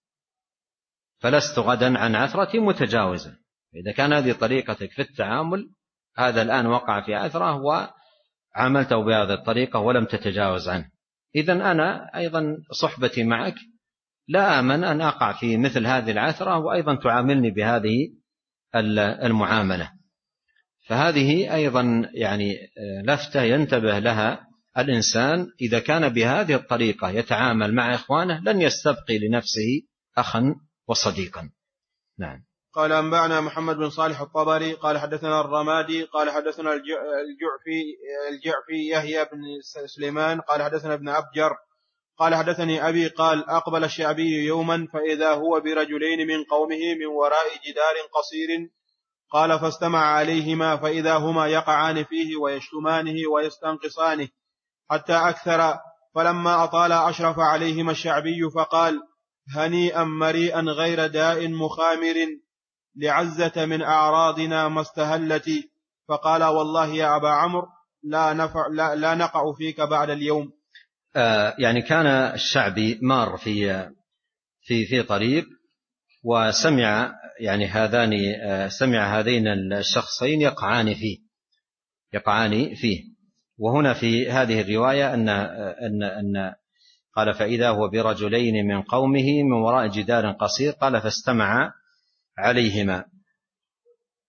فلست غدا عن عثرتي متجاوزا. إذا كان هذه طريقتك في التعامل، هذا الآن وقع في عثرة وعملته بهذه الطريقة ولم تتجاوز عنه، إذن أنا أيضا صحبتي معك لا آمن أن أقع في مثل هذه العثرة وأيضا تعاملني بهذه المعاملة. فهذه أيضا يعني لفتة ينتبه لها الإنسان، إذا كان بهذه الطريقة يتعامل مع إخوانه لن يستبقي لنفسه أخا وصديقا. نعم. قال أنبأنا محمد بن صالح الطبري قال حدثنا الرمادي قال حدثنا الجعفي الجعفي يحيى بن سليمان قال حدثنا ابن أبجر قال حدثني أبي قال أقبل الشعبي يوما فإذا هو برجلين من قومه من وراء جدار قصير، قال فاستمع عليهما فإذا هما يقعان فيه ويشتمانه ويستنقصانه حتى أكثر، فلما أطال أشرف عليهما الشعبي فقال هنيئا مريئا غير داء مخامر لعزة من أعراضنا ما استهلت. فقال والله يا أبا عمرو لا, نفع لا, لا نقع فيك بعد اليوم. آه يعني كان الشعبي مار في في في طريق وسمع يعني هذان آه سمع هذين الشخصين يقعان فيه يقعان فيه وهنا في هذه الرواية أن أن أن قال فإذا هو برجلين من قومه من وراء جدار قصير، قال فاستمع عليهما.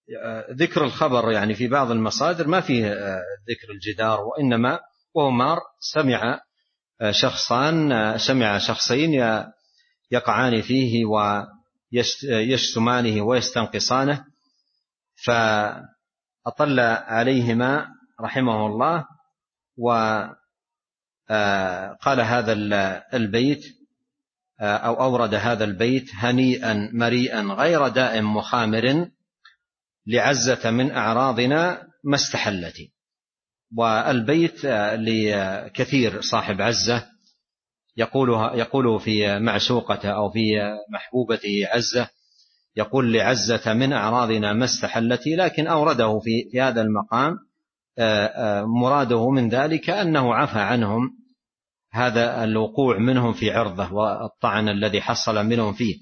ذكر الخبر يعني في بعض المصادر ما فيه ذكر الجدار، وإنما وعمار سمع شخصان سمع شخصين يقعان فيه ويشتمانه ويستنقصانه، فأطل عليهما رحمه الله وقال هذا البيت أو أورد هذا البيت: هنيئا مريئا غير دائم مخامر، لعزة من أعراضنا ما استحلت. والبيت لكثير صاحب عزة يقوله يقول في معشوقته أو في محبوبته عزة، يقول: لعزة من أعراضنا ما استحلت، لكن أورده في في هذا المقام مراده من ذلك أنه عفى عنهم هذا الوقوع منهم في عرضه والطعن الذي حصل منهم فيه.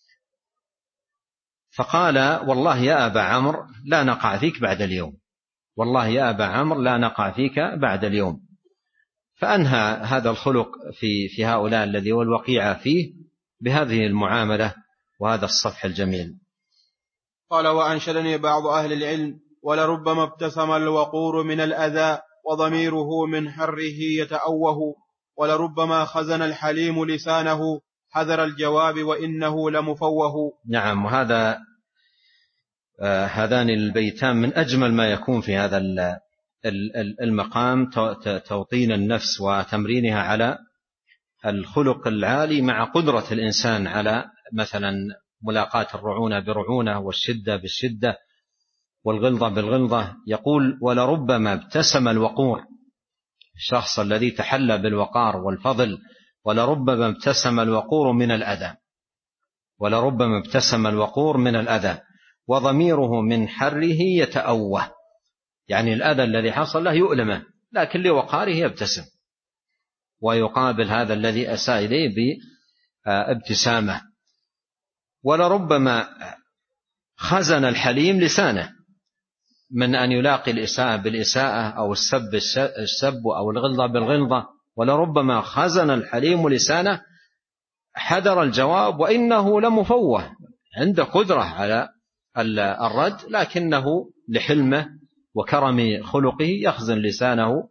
فقال: والله يا أبا عمرو لا نقع فيك بعد اليوم، والله يا أبا عمرو لا نقع فيك بعد اليوم. فأنهى هذا الخلق في في هؤلاء الذي هو الوقيعة فيه بهذه المعاملة وهذا الصفح الجميل. قال: وأنشدني بعض أهل العلم: ولربما ابتسم الوقور من الأذى وضميره من حره يتأوه، ولربما خزن الحليم لسانه حذر الجواب وإنه لمفوه. نعم، وهذا آه هذان البيتان من أجمل ما يكون في هذا المقام، توطين النفس وتمرينها على الخلق العالي مع قدرة الإنسان على مثلا ملاقاة الرعونة برعونة والشدة بالشدة والغلظة بالغلظة. يقول: ولربما ابتسم الوقور، الشخص الذي تحلى بالوقار والفضل، ولربما ابتسم الوقور من الأذى، ولربما ابتسم الوقور من الأذى وضميره من حره يتأوه، يعني الأذى الذي حصل له يؤلمه، لكن لوقاره يبتسم ويقابل هذا الذي أساء إليه بابتسامة. ولربما خزن الحليم لسانه من أن يلاقي الإساءة بالإساءة أو السب السب أو الغلظة بالغلظة، ولربما خزن الحليم لسانه حذر الجواب وإنه لمفوه، عنده قدرة على الرد، لكنه لحلمه وكرم خلقه يخزن لسانه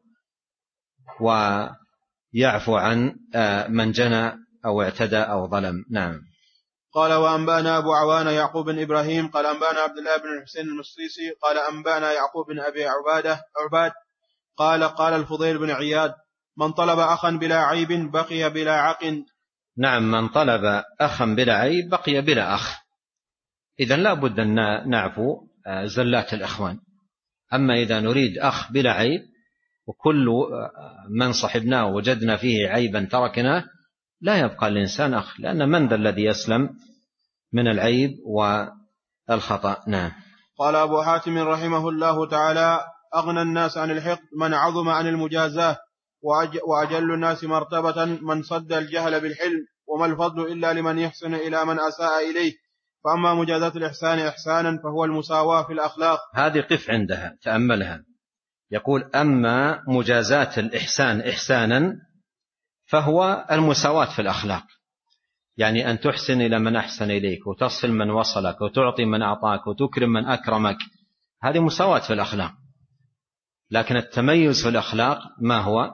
ويعفو عن من جنى أو اعتدى أو ظلم. نعم. قال: وأنبأنا أبو عوان يعقوب بن إبراهيم قال أنبأنا عبد الله بن الحسين المصريسي قال أنبأنا يعقوب بن أبي عبادة عباد قال: قال الفضيل بن عياد: من طلب أخا بلا عيب بقي بلا عق. نعم، من طلب أخا بلا عيب بقي بلا أخ. إذن لا بد أن نعفو زلات الإخوان. أما إذا نريد أخ بلا عيب وكل من صحبناه وجدنا فيه عيبا تركناه، لا يبقى الإنسان أخ، لأن من ذا الذي يسلم من العيب والخطأ. نعم. قال أبو حاتم رحمه الله تعالى: أغنى الناس عن الحقد من عظم عن المجازاة، وأجل الناس مرتبة من صد الجهل بالحلم، وما الفضل إلا لمن يحسن إلى من أساء إليه، فأما مجازاة الإحسان إحسانا فهو المساواة في الأخلاق. هذه قف عندها تأملها. يقول: أما مجازاة الإحسان إحسانا فهو المساواة في الأخلاق، يعني أن تحسن إلى من أحسن إليك وتصل من وصلك وتعطي من أعطاك وتكرم من أكرمك، هذه مساواة في الأخلاق. لكن التميز في الأخلاق ما هو؟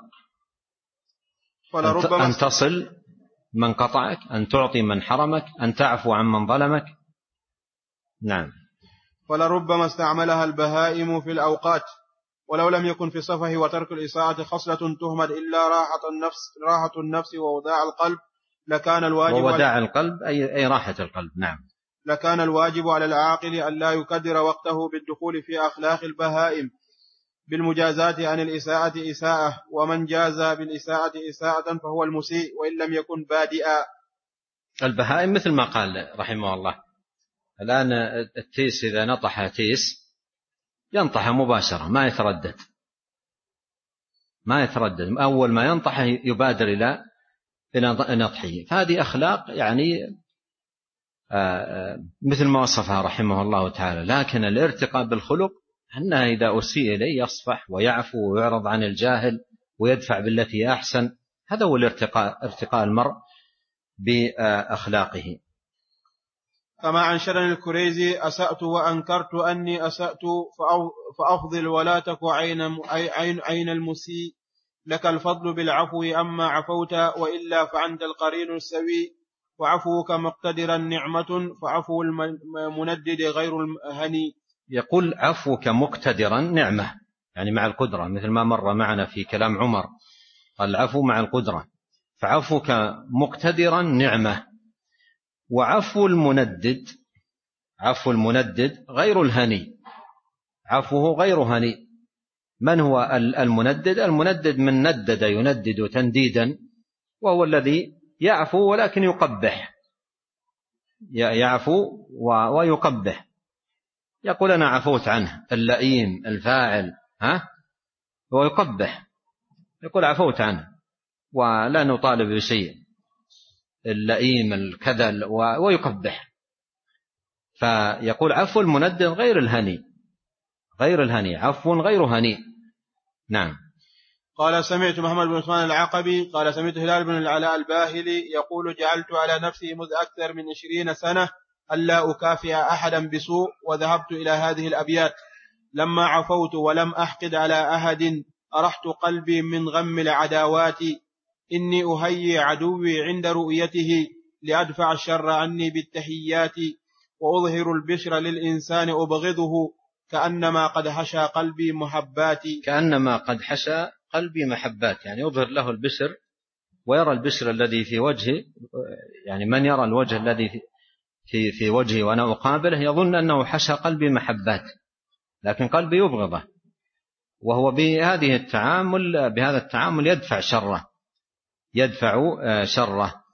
أن تصل من قطعك، أن تعطي من حرمك، أن تعفو عن من ظلمك. نعم. ولربما استعملها البهائم في الأوقات، ولو لم يكن في صفه وترك الإساءة خصلة تهمل إلا راحة النفس راحة النفس ووداع القلب، لكان الواجب ووداع القلب أي, أي راحة القلب. نعم. لكان الواجب على العاقل أن لا يكدر وقته بالدخول في أخلاق البهائم بالمجازات عن الإساءة إساءة، ومن جاز بالإساءة إساءة فهو المسيء وإن لم يكن بادئا. البهائم مثل ما قال رحمه الله، الآن التيس إذا نطح تيس ينطح مباشرة، ما يتردد ما يتردد أول ما ينطح يبادر إلى إلى نطحه. فهذه أخلاق يعني مثل ما وصفها رحمه الله تعالى. لكن الارتقاء بالخلق أنه إذا أسيء إليه يصفح ويعفو ويعرض عن الجاهل ويدفع بالتي أحسن، هذا هو الارتقاء، ارتقاء المرء بأخلاقه. كما عن شرن الكريزي: أسأت وأنكرت أني أسأت فأفضل ولا تك عين, عين, عين المسيء، لك الفضل بالعفو أما عفوت، وإلا فأنت القرين السوي، وعفوك مقتدرا نعمة، فعفو المندد غير الهني. يقول عفوك مقتدرا نعمة، يعني مع القدرة، مثل ما مر معنا في كلام عمر، العفو مع القدرة، فعفوك مقتدرا نعمة. وعفو المندد، عفو المندد غير الهني، عفوه غير هني. من هو المندد؟ المندد من ندد يندد تنديدا، وهو الذي يعفو ولكن يقبح، يعفو ويقبح، يقول أنا عفوت عنه، اللئيم الفاعل، ها، هو يقبح، يقول عفوت عنه ولا نطالب بشيء، اللئيم الكذل، ويقبح. فيقول عفو المندد غير الهني، غير الهني، عفو غير هني. نعم. قال سمعت محمد بن عثمان العقبي قال سمعت هلال بن العلاء الباهلي يقول: جعلت على نفسي مذ أكثر من عشرين سنة ألا أكافئ أحدا بسوء، وذهبت إلى هذه الأبيات: لما عفوت ولم أحقد على أحد، أرحت قلبي من غم العداوات، إني أهيئ عدوي عند رؤيته، لأدفع الشر عني بالتحيات، وأظهر البشر للإنسان أبغضه، كأنما قد حشى قلبي محباتي. كأنما قد حشى قلبي محبات، يعني يظهر له البشر، ويرى البشر الذي في وجهه، يعني من يرى الوجه الذي في في وجهه وأنا أقابله يظن أنه حشى قلبي محبات، لكن قلبي يبغضه، وهو بهذه التعامل بهذا التعامل يدفع شره، يدفع شره.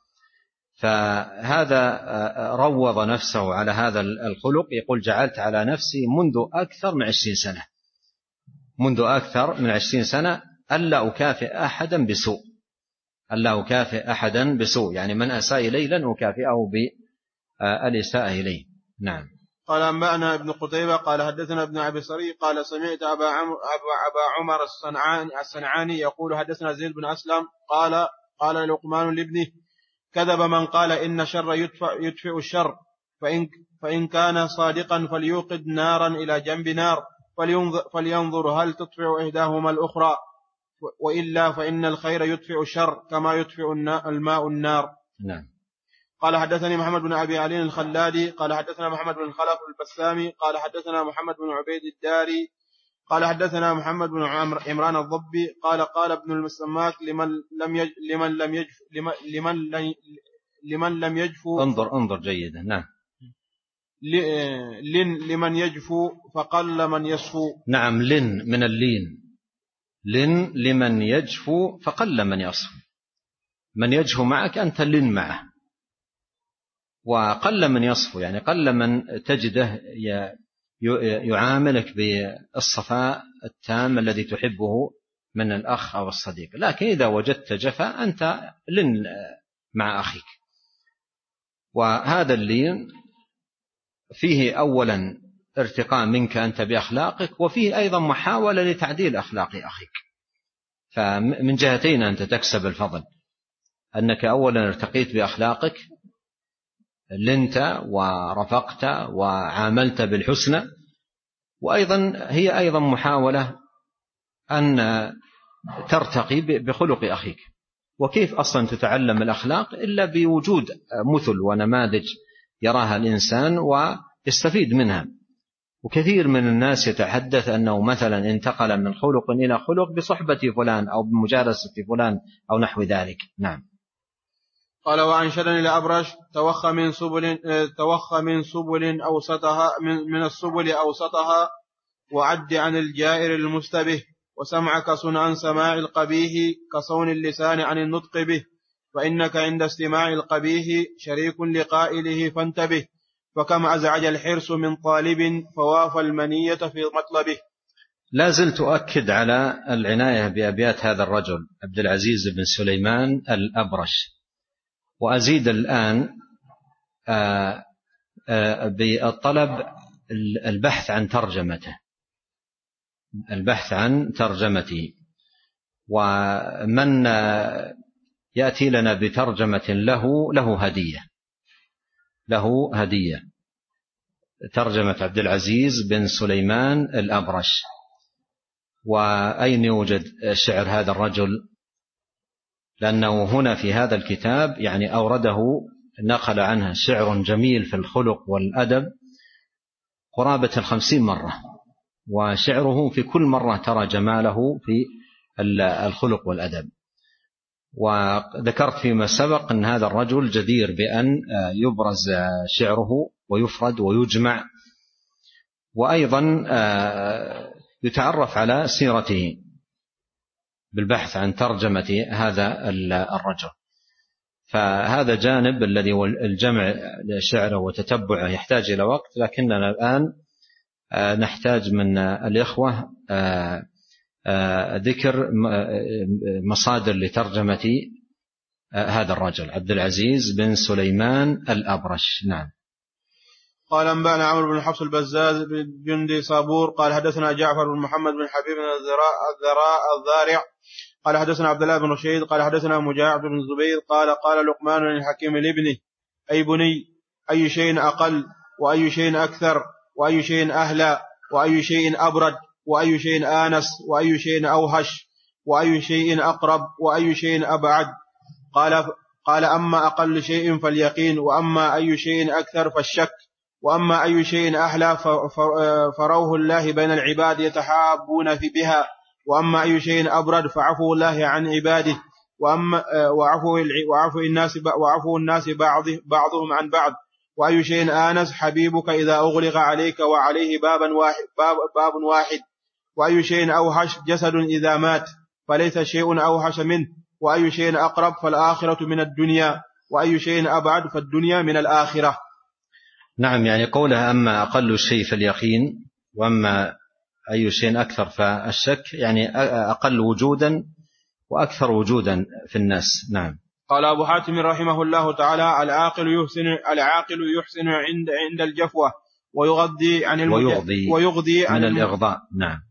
فهذا روض نفسه على هذا الخلق. يقول: جعلت على نفسي منذ أكثر من عشرين سنة، منذ أكثر من عشرين سنة ألا أكافئ أحدا بسوء، ألا أكافئ أحدا بسوء، يعني من أساء إليه لن أكافئه بالإساءة إليه. نعم. قال أنبأنا ابن قتيبة قال حدثنا ابن أبي صريح قال سمعت أبا, عم أبا عمر الصنعاني, الصنعاني يقول: حدثنا زيد بن أسلم قال قال لقمان لابنه: كذب من قال إن الشر يدفع يدفع الشر، فإن, فإن كان صادقا فليوقد نارا إلى جنب نار، فلينظر, فلينظر هل تطفئ إحداهما الأخرى، وإلا فإن الخير يدفع الشر كما يدفع الماء النار. نعم. قال حدثني محمد بن أبي علي الخلادي قال حدثنا محمد بن خلف البسامي قال حدثنا محمد بن عبيد الداري قال حدثنا محمد بن عمران الضبي قال قال ابن المسماك: لمن لم يج لمن لم يجف لمن لمن, لمن لم يجفو انظر انظر جيدا. نعم. لن لمن يجفو فقل من يصفو. نعم. لن من اللين، لن لمن يجفو فقل من يصفو. من يجفو معك أنت لن معه، وقل من يصفو، يعني قل من تجده يعاملك بالصفاء التام الذي تحبه من الأخ أو الصديق. لكن إذا وجدت جفا أنت لن مع أخيك. وهذا اللين فيه أولا ارتقاء منك أنت بأخلاقك، وفيه أيضا محاولة لتعديل أخلاق أخيك. فمن جهتين أنت تكسب الفضل، أنك أولا ارتقيت بأخلاقك، لنت ورفقت وعاملت بالحسنى، وأيضا هي أيضا محاولة أن ترتقي بخلق أخيك. وكيف أصلا تتعلم الأخلاق إلا بوجود مثل ونماذج يراها الإنسان ويستفيد منها. وكثير من الناس يتحدث أنه مثلا انتقل من خلق إلى خلق بصحبة فلان أو بمجالسة فلان أو نحو ذلك. نعم. قال: وعن شرن الأبرش: توخ من سبل توخ من سبل أوسطها من, من السبل أوسطها، وعد عن الجائر المستبه، وسمعك صن عن سماع القبيه كصون اللسان عن النطق به، فإنك عند استماع القبيه شريك لقائله فانتبه، فكم أزعج الحرص من طالب فوافى المنية في مطلبه. لا زلت أؤكد على العناية بأبيات هذا الرجل عبد العزيز بن سليمان الأبرش، وأزيد الآن بالطلب البحث عن ترجمته، البحث عن ترجمته، ومن يأتي لنا بترجمة له له هدية، له هدية. ترجمة عبد العزيز بن سليمان الأبرش. وأين يوجد شعر هذا الرجل؟ لأنه هنا في هذا الكتاب يعني أورده، نقل عنه شعر جميل في الخلق والأدب قرابة الخمسين مرة، وشعره في كل مرة ترى جماله في الخلق والأدب. وذكرت فيما سبق أن هذا الرجل جدير بأن يبرز شعره ويفرد ويجمع، وأيضا يتعرف على سيرته بالبحث عن ترجمة هذا الرجل. فهذا جانب الذي هو الجمع شعره وتتبعه يحتاج إلى وقت، لكننا الآن نحتاج من الإخوة ذكر مصادر لترجمة هذا الرجل عبد العزيز بن سليمان الأبرش. نعم. قال أنبأنا عمرو بن حفص البزاز بن جندي صابور قال حدثنا جعفر بن محمد بن حبيب الذراء الذارع قال حدثنا عبد الله بن رشيد قال حدثنا مجاعد بن الزبير قال قال لقمان للحكيم لابنه: أي بني، أي شيء أقل وأي شيء أكثر وأي شيء أهلى وأي شيء أبرد وأي شيء آنس وأي شيء أوهش وأي شيء أقرب وأي شيء أبعد؟ قال قال أما أقل شيء فاليقين، وأما أي شيء أكثر فالشك، وأما أي شيء أحلى فروه الله بين العباد يتحابون في بها، وأما أي شيء أبرد فعفو الله عن عباده، وأما وعفو وعفو الناس وعفو الناس بعض بعضهم عن بعض، وأي شيء آنس حبيبك إذا أغلق عليك وعليه بابا واحد باب, باب واحد، وأي شيء أوحش جسد إذا مات فليس شيء أوحش منه، وأي شيء أقرب فالآخرة من الدنيا، وأي شيء أبعد فالدنيا من الآخرة. نعم، يعني قولها أما أقل الشيء فاليقين وأما أي شيء أكثر فالشك، يعني أقل وجودا وأكثر وجودا في الناس. نعم. قال أبو حاتم رحمه الله تعالى: العاقل يحسن العاقل يحسن عند عند الجفوة ويغضي عن المج... ويغضي, ويغضي عن من الإغضاء. نعم.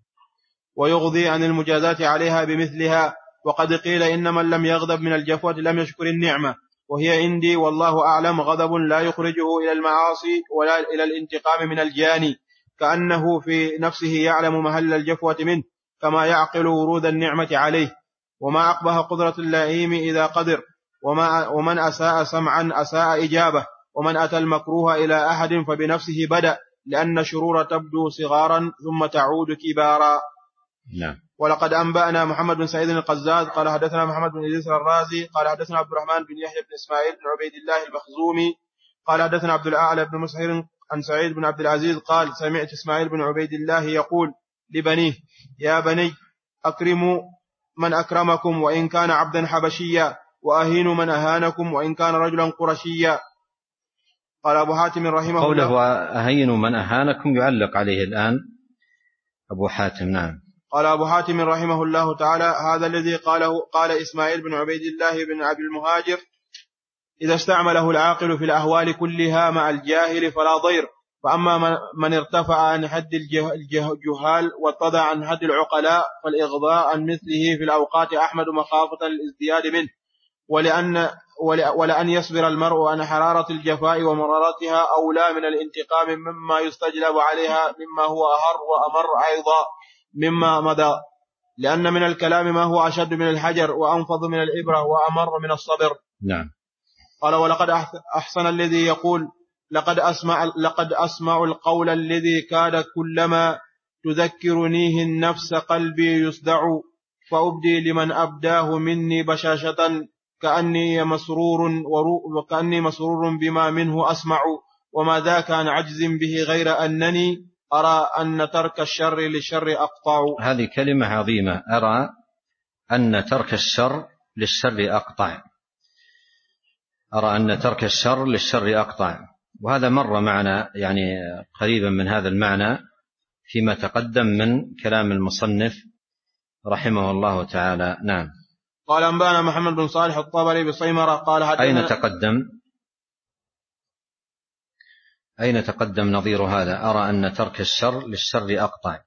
ويغضي عن المجازات عليها بمثلها. وقد قيل إن من لم يغضب من الجفوة لم يشكر النعمة، وهي عندي والله أعلم غضب لا يخرجه إلى المعاصي ولا إلى الانتقام من الجاني، كأنه في نفسه يعلم محل الجفوة منه كما يعقل ورود النعمة عليه. وما أقبح قدرة اللئيم إذا قدر، وما ومن أساء سمعا أساء إجابة، ومن أتى المكروه إلى أحد فبنفسه بدأ، لأن شرور تبدو صغارا ثم تعود كبارا. نعم. ولقد أنبأنا محمد بن سعيد القزاز قال حدثنا محمد بن إدريس الرازي قال حدثنا عبد الرحمن بن يحيى بن إسماعيل بن عبيد الله المخزومي قال حدثنا عبد الأعلى بن مسهر عن سعيد بن عبد العزيز قال سمعت إسماعيل بن عبيد الله يقول لبنيه: يا بني، أكرموا من أكرمكم وإن كان عبدا حبشيا، وأهينوا من أهانكم وإن كان رجلا قرشيا. قال أبو حاتم رحمه قوله الله: وأهينوا من أهانكم يعلق عليه الآن أبو حاتم. نعم. قال أبو حاتم رحمه الله تعالى: هذا الذي قاله قال إسماعيل بن عبيد الله بن عبد المهاجر: إذا استعمله العاقل في الأهوال كلها مع الجاهل فلا ضير، فأما من ارتفع عن حد الجهال واتضع عن حد العقلاء فالإغضاء عن مثله في الأوقات أحمد مخافة الازدياد منه، ولأن, ولأن يصبر المرء عن حرارة الجفاء ومرارتها أولى من الانتقام مما يستجلب عليها مما هو أهر وأمر أيضا مما مضى، لأن من الكلام ما هو أشد من الحجر وأنفض من الإبرة وأمر من الصبر. نعم. قال: ولقد أحسن الذي يقول: لقد أسمع, لقد أسمع القول الذي كاد كلما تذكرنيه النفس قلبي يصدع، فأبدي لمن أبداه مني بشاشة كأني مسرور, وكأني مسرور بما منه أسمع، وما ذاك عن عجز به غير أنني أرى أن ترك الشر للشر أقطع. هذه كلمة عظيمة، أرى أن ترك الشر للشر أقطع. أرى أن ترك الشر للشر أقطع، وهذا مر معنا يعني قريبا من هذا المعنى فيما تقدم من كلام المصنف رحمه الله تعالى. نعم. قال أنبأنا محمد بن صالح الطبري بصيمرة قال حدثنا. أين تقدم أين تقدم نظير هذا؟ أرى أن ترك الشر للشر أقطع،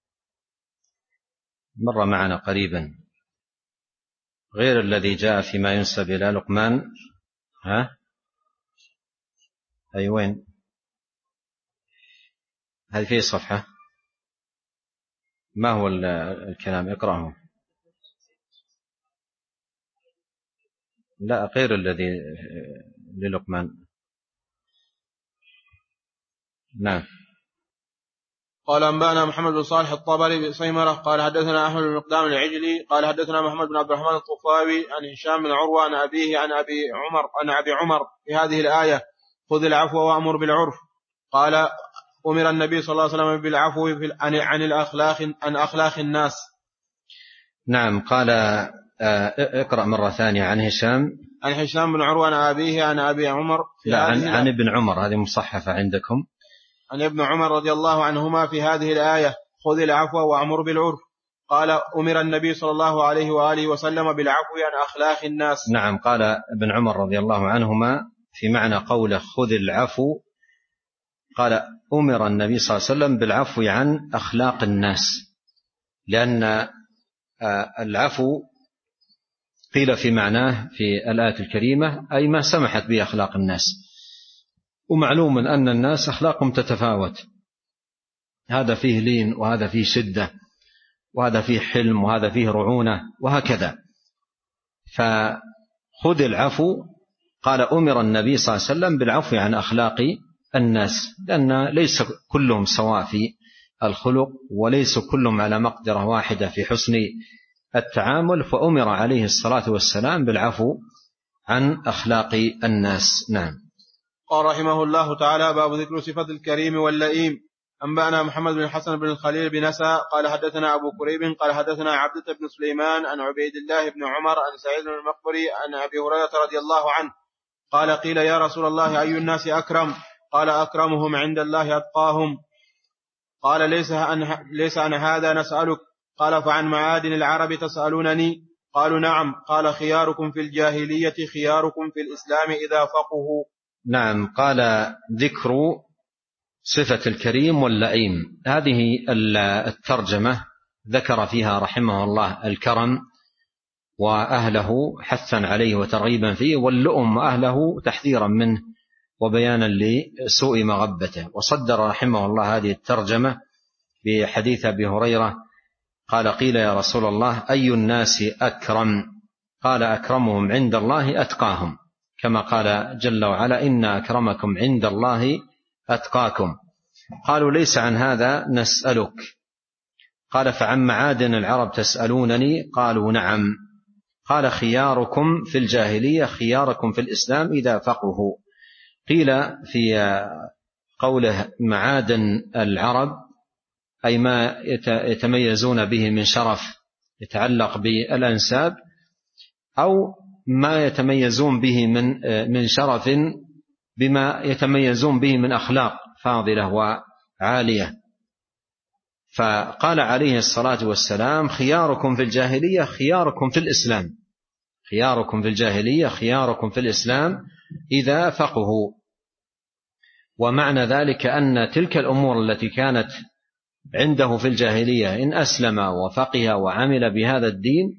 مر معنا قريبا غير الذي جاء فيما ينسب إلى لقمان. ها؟ أي وين؟ هذه في صفحة، ما هو الكلام؟ اقرأه. لا، غير الذي للقمان. نعم. قال أنبأنا محمد بن صالح الطبري بصيمرة قال حدثنا أحمد بن مقدام العجلي قال حدثنا محمد بن عبد الرحمن الطفاوي عن هشام بن عروة عن أبيه عن أبي عمر عن أبي عمر في هذه الآية خذ العفو وأمر بالعرف. قال أمر النبي صلى الله عليه وسلم بالعفو عن الأخلاق عن أخلاق الناس. نعم. قال اقرأ مرة ثانية. عن هشام عن هشام بن عروة عن أبيه عن أبي عمر في لا عن, عن ابن عمر، هذه مصحفة عندكم. عن ابن عمر رضي الله عنهما في هذه الآية خذ العفو وأمر بالعرف. قال أمر النبي صلى الله عليه وآله وسلم بالعفو عن أخلاق الناس. نعم. قال ابن عمر رضي الله عنهما في معنى قوله خذ العفو، قال أمر النبي صلى الله عليه وسلم بالعفو عن أخلاق الناس، لأن العفو قيل في معناه في الآية الكريمة أي ما سمحت به أخلاق الناس، ومعلوم أن الناس أخلاقهم تتفاوت، هذا فيه لين وهذا فيه شدة وهذا فيه حلم وهذا فيه رعونة وهكذا. فخذ العفو، قال أمر النبي صلى الله عليه وسلم بالعفو عن أخلاق الناس، لأن ليس كلهم سواء في الخلق وليس كلهم على مقدرة واحدة في حسن التعامل، فأمر عليه الصلاة والسلام بالعفو عن أخلاق الناس. نعم. قال رحمه الله تعالى باب ذكر صفة الكريم واللئيم. أنبأنا محمد بن الحسن بن الخليل بن نسى قال حدثنا أبو كريب قال حدثنا عبدة بن سليمان عن عبيد الله بن عمر عن سعيد بن المقبري عن أبي هريرة رضي الله عنه قال قيل يا رسول الله أي الناس أكرم؟ قال أكرمهم عند الله أتقاهم. قال ليس عن, ليس عن هذا نسألك. قال فعن معادن العرب تسألونني؟ قالوا نعم. قال خياركم في الجاهلية خياركم في الإسلام إذا فقهوا. نعم. قال ذكر صفة الكريم واللئيم، هذه الترجمة ذكر فيها رحمه الله الكرم وأهله حثا عليه وترغيبا فيه، واللؤم وأهله تحذيرا منه وبيانا لسوء مغبته. وصدر رحمه الله هذه الترجمة بحديث أبي هريرة قال قيل يا رسول الله أي الناس أكرم؟ قال أكرمهم عند الله أتقاهم، كما قال جل وعلا إن أكرمكم عند الله أتقاكم. قالوا ليس عن هذا نسألك. قال فعن معادن العرب تسألونني؟ قالوا نعم. قال خياركم في الجاهلية خياركم في الإسلام إذا فقهوا. قيل في قوله معادن العرب أي ما يتميزون به من شرف يتعلق بالأنساب، أو ما يتميزون به من من شرف بما يتميزون به من أخلاق فاضلة وعالية. فقال عليه الصلاة والسلام خياركم في الجاهلية خياركم في الإسلام، خياركم في الجاهلية خياركم في الإسلام إذا فقهوا. ومعنى ذلك أن تلك الأمور التي كانت عنده في الجاهلية إن أسلم وفقه وعمل بهذا الدين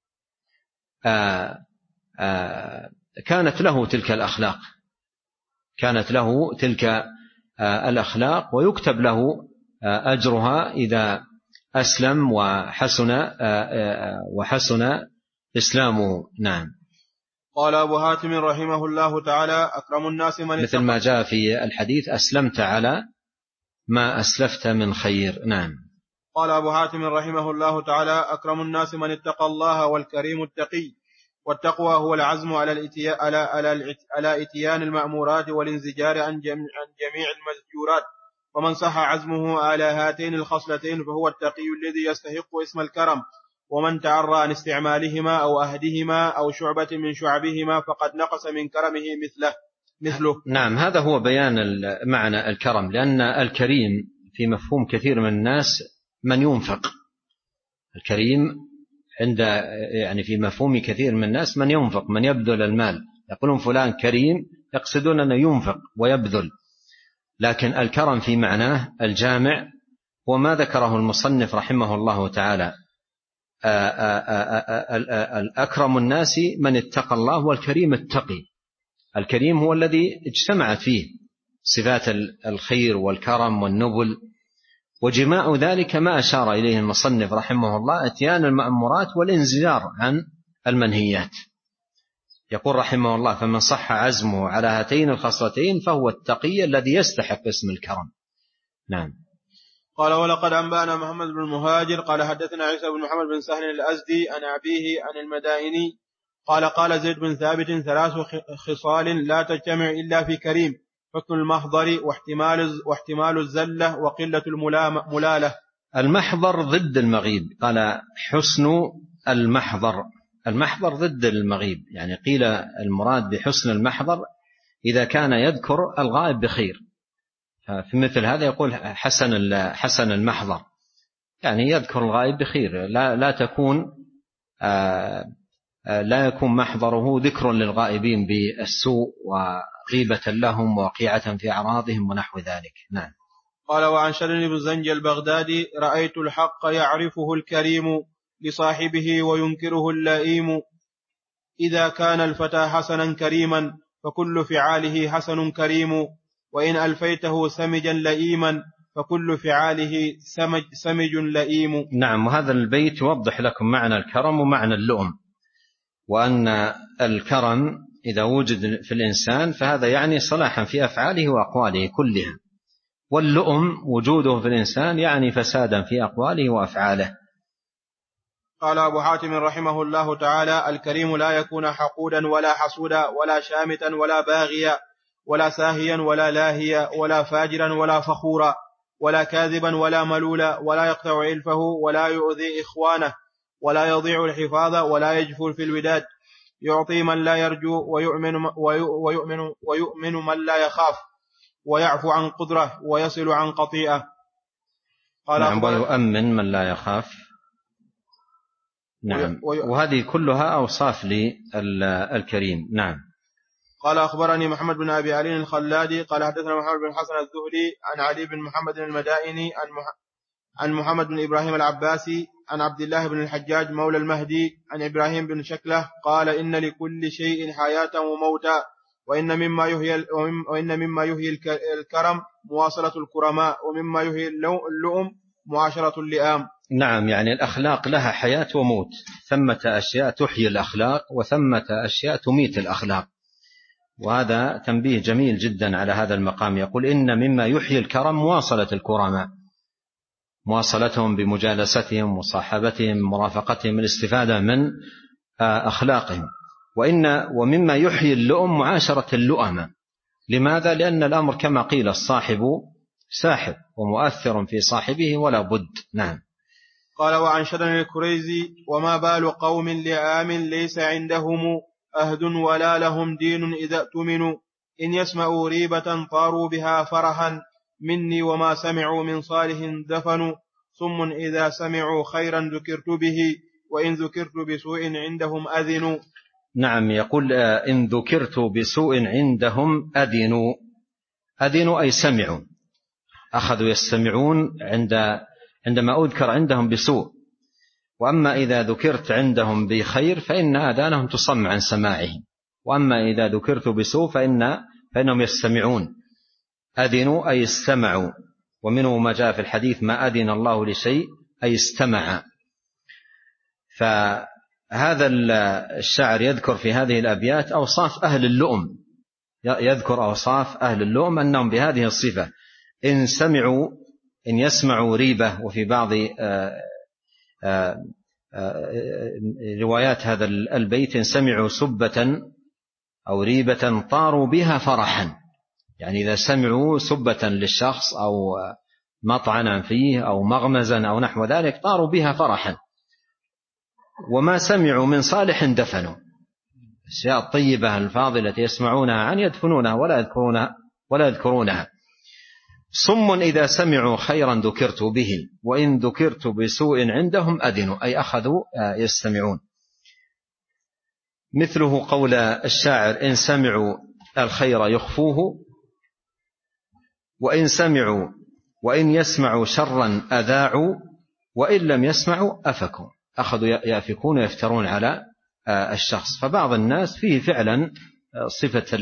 آآ آآ كانت له تلك الأخلاق، كانت له تلك الأخلاق، ويكتب له أجرها إذا أسلم وحسن وحسن إسلامه. نعم. قال أبو هاتم رحمه الله تعالى أكرم الناس من مثل ما جاء في الحديث أسلمت على ما أسلفت من خير. نعم. قال أبو هاتم رحمه الله تعالى أكرم الناس من اتقى الله والكريم التقي، والتقوى هو العزم على الاتيان, على, على, على اتيان المأمورات والانزجار عن جميع المزجورات، ومن صح عزمه على هاتين الخصلتين فهو التقي الذي يستحق اسم الكرم، ومن تعرى عن استعمالهما أو أهدهما أو شعبة من شعبهما فقد نقص من كرمه مثله مثله. نعم. هذا هو بيان معنى الكرم، لأن الكريم في مفهوم كثير من الناس من ينفق. الكريم عند يعني في مفهوم كثير من الناس من ينفق، من يبذل المال. يقولون فلان كريم يقصدون أنه ينفق ويبذل، لكن الكرم في معناه الجامع وما ذكره المصنف رحمه الله تعالى الأكرم الناس من اتقى الله والكريم التقي. الكريم هو الذي اجتمعت فيه صفات الخير والكرم والنبل وجماع ذلك ما أشار إليه المصنف رحمه الله، اتيان المأمورات والانزجار عن المنهيات. يقول رحمه الله: فمن صح عزمه على هاتين الخصلتين فهو التقي الذي يستحق اسم الكرم. نعم. قال: ولقد أنبأنا محمد بن المهاجر قال حدثنا عيسى بن محمد بن سهل الأزدي عن أبيه عن المدائني قال: قال زيد بن ثابت: ثلاث خصال لا تجتمع إلا في كريم: حسن المحضر واحتمال واحتمال الزلة وقلة الملالة. المحضر ضد المغيب. قال: حسن المحضر. المحضر ضد المغيب، يعني قيل المراد بحسن المحضر إذا كان يذكر الغائب بخير، في مثل هذا يقول حسن حسن المحضر، يعني يذكر الغائب بخير، لا لا تكون آآ آآ لا يكون محضره ذكر للغائبين بالسوء وغيبة لهم ووقيعة في أعراضهم ونحو ذلك. نعم. قال: وعن شرن بن زنجي البغدادي: رأيت الحق يعرفه الكريم لصاحبه وينكره اللئيم. إذا كان الفتى حسنا كريما فكل فعاله حسن كريم، وإن ألفيته سمجا لئيما فكل فعاله سمج, سمج لئيم. نعم. وهذا البيت يوضح لكم معنى الكرم ومعنى اللؤم، وأن الكرم إذا وجد في الإنسان فهذا يعني صلاحا في أفعاله وأقواله كلها، واللؤم وجوده في الإنسان يعني فسادا في أقواله وأفعاله. قال أبو حاتم رحمه الله تعالى: الكريم لا يكون حقودا ولا حسودا ولا شامتا ولا باغيا ولا ساهيا ولا لاهيا ولا فاجرا ولا فخورا ولا كاذبا ولا ملولا ولا يقطع علفه ولا يؤذي إخوانه ولا يضيع الحفاظ ولا يجفل في الوداد، يعطي من لا يرجو ويؤمن, ويؤمن, ويؤمن من لا يخاف، ويعفو عن قدره ويصل عن قطيئة. قال: نعم. ويؤمن من لا يخاف. نعم. وهذه كلها أوصاف للكريم. نعم. قال: أخبرني محمد بن أبي علي الخلادي قال حدثنا محمد بن حسن الزهري عن علي بن محمد المدائني عن, مح... عن محمد بن إبراهيم العباسي عن عبد الله بن الحجاج مولى المهدي عن إبراهيم بن شكله قال: إن لكل شيء حياة وموتا، وإن مما يحيي وإن مما يحيي الكرم مواصلة الكرماء، ومما يحيي اللؤم معاشرة اللئام. نعم. يعني الأخلاق لها حياة وموت، ثمة أشياء تحيي الأخلاق وثمة أشياء تميت الأخلاق، وهذا تنبيه جميل جدا على هذا المقام. يقول: إن مما يحيي الكرم مواصلة الكرماء، مواصلتهم بمجالستهم وصاحبتهم مرافقتهم، الاستفادة من أخلاقهم. وإن ومما يحيي اللؤم معاشرة اللؤمة. لماذا؟ لأن الأمر كما قيل: الصاحب ساحب ومؤثر في صاحبه ولا بد. نعم. قال: وعن شدن الكريزي: وما بال قوم لعام ليس عندهم أهد ولا لهم دين إذا اؤتمنوا، إن يسمعوا ريبة طاروا بها فرحا مني، وما سمعوا من صالح دفنوا، ثم إذا سمعوا خيرا ذكرت به، وإن ذكرت بسوء عندهم أذنوا. نعم. يقول: إن ذكرت بسوء عندهم أذنوا. أذنوا أي سمعوا، أخذوا يستمعون عند عندما أذكر عندهم بسوء. وأما إذا ذكرت عندهم بخير فإن آذانهم تصم عن سماعه، وأما إذا ذكرت بسوء فإن فإنهم يستمعون. أذنوا أي استمعوا، ومنه ما جاء في الحديث: ما أذن الله لشيء أي استمع. فهذا الشاعر يذكر في هذه الأبيات أوصاف أهل اللؤم، يذكر أوصاف أهل اللؤم أنهم بهذه الصفة: إن سمعوا إن يسمعوا ريبة. وفي بعض آآ آآ روايات هذا البيت: إن سمعوا سبة أو ريبة طاروا بها فرحا، يعني إذا سمعوا سبة للشخص أو مطعنا فيه أو مغمزا أو نحو ذلك طاروا بها فرحا. وما سمعوا من صالح دفنوا، الأشياء الطيبة الفاضلة يسمعونها عن يدفنونها ولا يذكرونها ولا يذكرونها. صم إذا سمعوا خيرا ذكرت به، وإن ذكرت بسوء عندهم أذنوا أي أخذوا يستمعون. مثله قول الشاعر: إن سمعوا الخير يخفوه، وإن سمعوا وإن يسمعوا شرا أذاعوا، وإن لم يسمعوا أفكوا، أخذوا يأفكون ويفترون على الشخص. فبعض الناس فيه فعلا صفة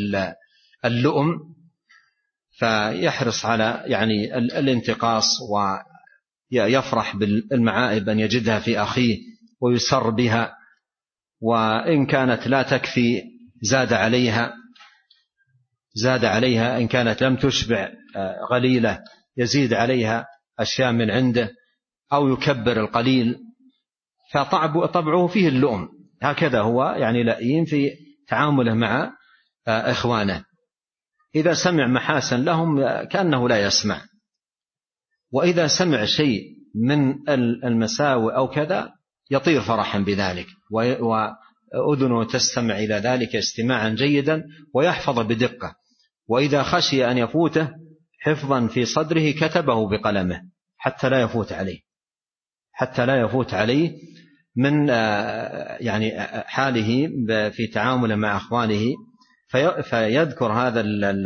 اللؤم، فيحرص على يعني الانتقاص يفرح بالمعائب أن يجدها في أخيه ويسر بها، وإن كانت لا تكفي زاد عليها زاد عليها إن كانت لم تشبع غليلة يزيد عليها أشياء من عنده أو يكبر القليل، فطبعه فيه اللؤم. هكذا هو يعني لئيم في تعامله مع إخوانه، إذا سمع محاسن لهم كأنه لا يسمع، وإذا سمع شيء من المساوئ أو كذا يطير فرحا بذلك، وأذنه تستمع إلى ذلك استماعا جيدا ويحفظ بدقة، وإذا خشي أن يفوته حفظا في صدره كتبه بقلمه حتى لا يفوت عليه حتى لا يفوت عليه من يعني حاله في تعامله مع أخوانه. فيذكر هذا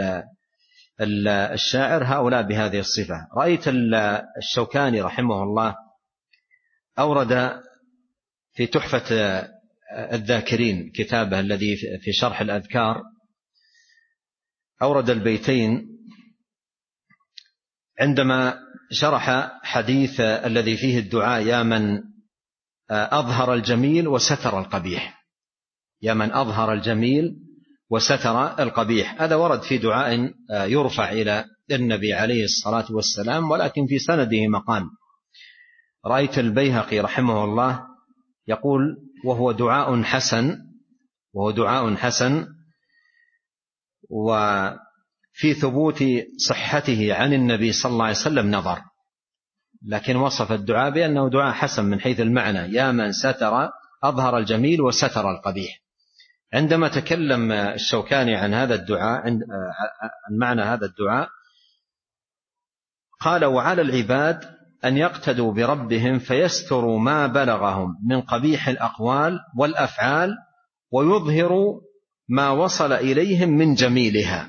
الشاعر هؤلاء بهذه الصفة. رأيت الشوكاني رحمه الله أورد في تحفة الذاكرين كتابه الذي في شرح الأذكار، أورد البيتين عندما شرح حديث الذي فيه الدعاء: يا من أظهر الجميل وستر القبيح، يا من أظهر الجميل وستر القبيح. هذا ورد في دعاء يرفع إلى النبي عليه الصلاة والسلام، ولكن في سنده مقال. رأيت البيهقي رحمه الله يقول: وهو دعاء حسن وهو دعاء حسن وفي ثبوت صحته عن النبي صلى الله عليه وسلم نظر، لكن وصف الدعاء بأنه دعاء حسن من حيث المعنى: يا من ستر أظهر الجميل وستر القبيح. عندما تكلم الشوكاني عن هذا الدعاء عن معنى هذا الدعاء قال: وعلى العباد أن يقتدوا بربهم فيستروا ما بلغهم من قبيح الأقوال والأفعال ويظهروا ما وصل إليهم من جميلها،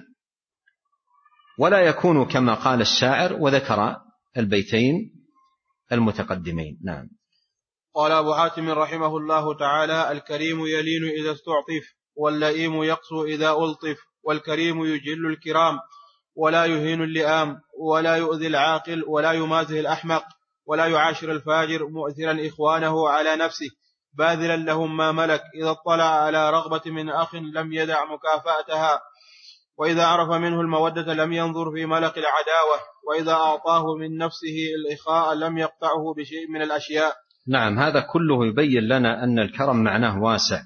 ولا يكونوا كما قال الشاعر، وذكر البيتين المتقدمين. نعم. قال أبو حاتم رحمه الله تعالى: الكريم يلين إذا استعطف، واللئيم يقسو إذا ألطف، والكريم يجل الكرام ولا يهين اللئام، ولا يؤذي العاقل ولا يمازه الأحمق، ولا يعاشر الفاجر، مؤثرا إخوانه على نفسه، باذلا لهم ما ملك، إذا اطلع على رغبة من أخ لم يدع مكافأتها، وإذا عرف منه المودة لم ينظر في ملك العداوة، وإذا أعطاه من نفسه الإخاء لم يقطعه بشيء من الأشياء. نعم، هذا كله يبين لنا أن الكرم معناه واسع،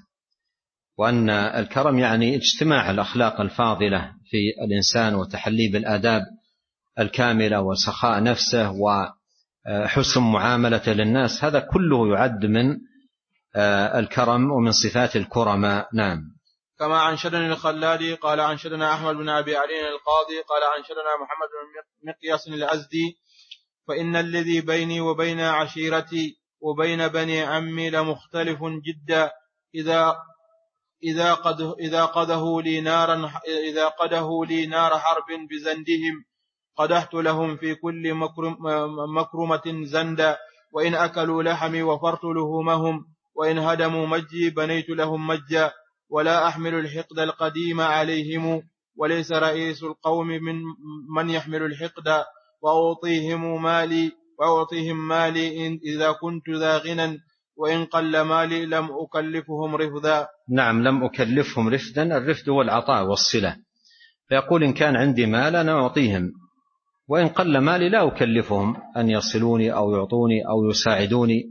وأن الكرم يعني اجتماع الأخلاق الفاضلة في الإنسان وتحلي بالآداب الكاملة وسخاء نفسه وحسن معاملة للناس، هذا كله يعد من الكرم ومن صفات الكرماء. نعم. كما عنشدنا الخلادي قال عنشدنا أحمد بن أبي علي القاضي قال عنشدنا محمد بن مقياس الأزدي: فإن الذي بيني وبين عشيرتي وبين بني عمي لمختلف جدا، إذا إذا قد إذا قده لي نارا إذا قده لي نار حرب بزندهم قدحت لهم في كل مكرم مكرمة زندا، وإن أكلوا لحمي وفرت لهمهم، وإن هدموا مجي بنيت لهم مجا، ولا أحمل الحقد القديم عليهم، وليس رئيس القوم من من يحمل الحقد، وأعطيهم مالي وأعطيهم مالي إن إذا كنت ذا غنى، وإن قل مالي لم أكلفهم رفدا. نعم، لم أكلفهم رفدا، الرفد هو العطاء والصلة، فيقول إن كان عندي مال أنا أعطيهم، وإن قل مالي لا أكلفهم أن يصلوني أو يعطوني أو يساعدوني.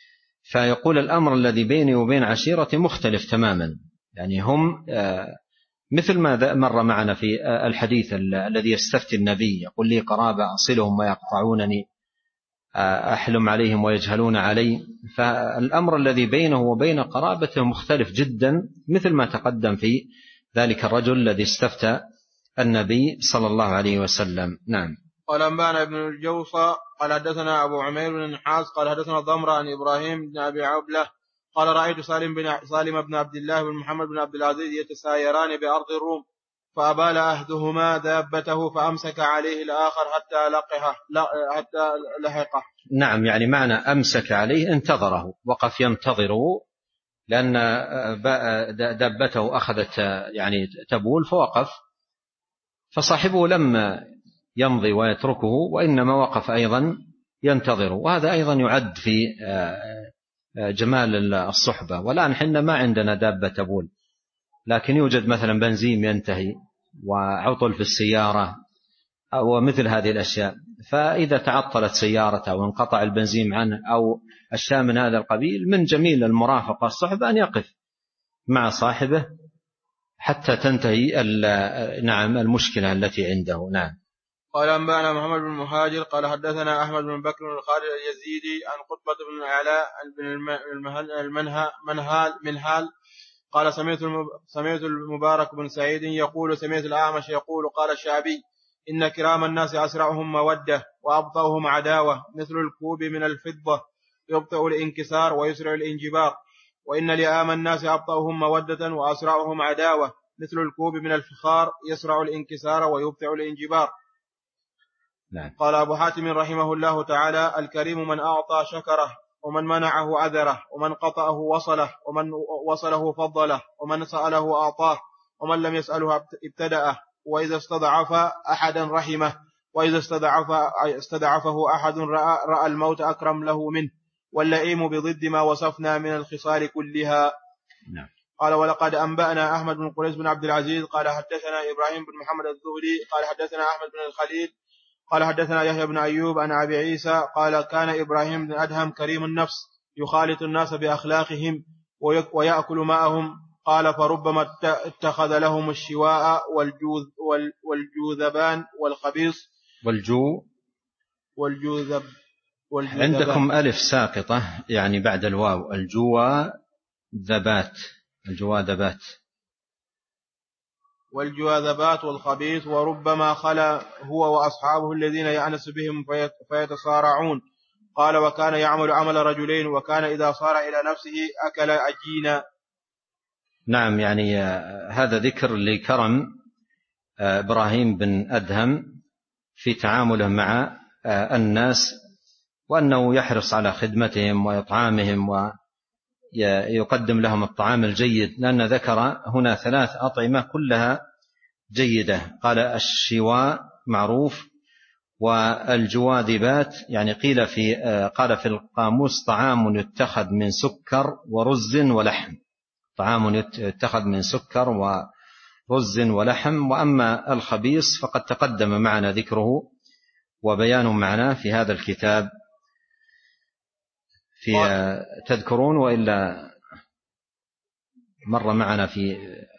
فيقول الأمر الذي بيني وبين عشيرتي مختلف تماما، يعني هم مثل ما مر معنا في الحديث الذي يستفتي النبي، يقول لي قرابة أصلهم ويقطعونني، أحلم عليهم ويجهلون علي. فالأمر الذي بينه وبين قرابته مختلف جدا، مثل ما تقدم في ذلك الرجل الذي استفتى النبي صلى الله عليه وسلم. نعم. قال أنبأنا ابن الجوصى قال حدثنا أبو عمير بن النحاس قال حدثنا ضمرة عن إبراهيم بن أبي عبلة قال رأيت سالم بن سالم بن عبد الله بن محمد بن عبد العزيز يتسايران بأرض الروم، فأبال أحدهما دابته فأمسك عليه الآخر حتى لقحه حتى لحقه. نعم، يعني معنى أمسك عليه انتظره، وقف ينتظره، لأن دابته أخذت يعني تبول فوقف، فصاحبه لم يمضي ويتركه، وإنما وقف أيضا ينتظر. وهذا أيضا يعد في جمال الصحبة. والآن حنا ما عندنا دابة تبول، لكن يوجد مثلا بنزين ينتهي وعطل في السيارة ومثل هذه الأشياء، فإذا تعطلت سيارته أو انقطع البنزين عنه أو أشياء من هذا القبيل، من جميل المرافقة الصحبة أن يقف مع صاحبه حتى تنتهي نعم المشكلة التي عنده. نعم. قال أنبأنا محمد بن المهاجر قال حدثنا أحمد بن بكر بن خالد اليزيدي عن قطبة بن العلاء بن المنهال منهال قال سمعت المبارك بن سعيد يقول سمعت الأعمش يقول قال الشعبي إن كرام الناس أسرعهم مودة وأبطأهم عداوة، مثل الكوب من الفضة يبطئ الانكسار ويسرع الانجبار، وإن لئام الناس أبطأهم مودة وأسرعهم عداوة، مثل الكوب من الفخار يسرع الانكسار ويبطئ الانجبار. نعم. قال أبو حاتم رحمه الله تعالى الكريم من أعطى شكره، ومن منعه عذره، ومن قطعه وصله، ومن وصله فضله، ومن سأله أعطاه، ومن لم يسأله ابتدأه، وإذا استضعف أحدا رحمه، وإذا استضعف استضعفه أحد رأى, رأى الموت أكرم له منه، واللئيم بضد ما وصفنا من الخصال كلها. نعم. قال ولقد أنبأنا أحمد بن قريش بن عبد العزيز قال حدثنا إبراهيم بن محمد الزهري قال حدثنا أحمد بن الخليل قال حدثنا يحيى بن أيوب عن أبي عيسى قال كان إبراهيم بن أدهم كريم النفس يخالط الناس بأخلاقهم ويأكل معهم. قال فربما اتخذ لهم الشواء والجوذ والجوذبان والخبيص والجو والجوذب والجوذبان. عندكم ألف ساقطة يعني بعد الواو، الجواذبات الجواذبات والجواذبات والخبيث. وربما خلا هو وأصحابه الذين يأنس بهم فيتصارعون. قال وكان يعمل عمل رجلين، وكان إذا صار إلى نفسه أكل عجينا. نعم. يعني هذا ذكر لكرم إبراهيم بن أدهم في تعامله مع الناس، وأنه يحرص على خدمتهم وإطعامهم ويقدم لهم الطعام الجيد، لأن ذكر هنا ثلاث أطعمة كلها جيدة. قال الشواء معروف، والجواذبات يعني قيل في قال في القاموس طعام يتخذ من سكر ورز ولحم، طعام يتخذ من سكر ورز ولحم. وأما الخبيث فقد تقدم معنا ذكره وبيان معناه في هذا الكتاب في تذكرون، وإلا مر معنا في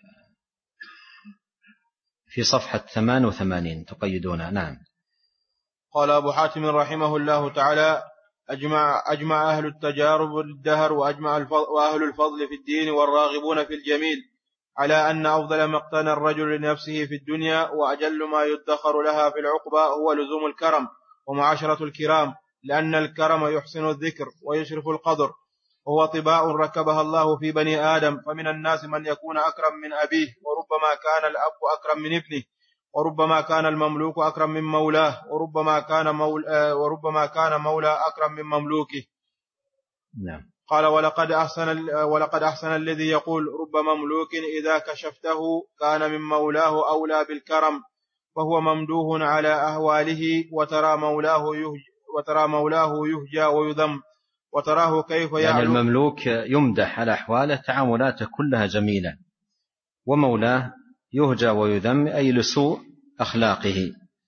في صفحة ثمان وثمانين تقيدونها. نعم. قال أبو حاتم رحمه الله تعالى أجمع, أجمع أهل التجارب الدهر وأجمع الفضل وأهل الفضل في الدين والراغبون في الجميل على أن أفضل ما اقتنى الرجل لنفسه في الدنيا وأجل ما يدخر لها في العقبى هو لزوم الكرم ومعاشرة الكرام، لأن الكرم يحسن الذكر ويشرف القدر، وهو طباع ركبها الله في بني آدم. فمن الناس من يكون أكرم من أبيه، وربما كان الأب أكرم من ابنه، وربما كان المملوك أكرم من مولاه، وربما كان مولى وربما كان مولى أكرم من مملوكه. نعم. قال ولقد أحسن ولقد أحسن الذي يقول رب مملوك إذا كشفته كان من مولاه أولى بالكرم، فهو ممدوح على أهواله، وترى مولاه يهجى وترى مولاه يهجى ويذم، وتراه كيف يعلو. يعني المملوك يمدح على أحواله، تعاملاته كلها جميلة، ومولاه يهجى ويذم أي لسوء أخلاقه.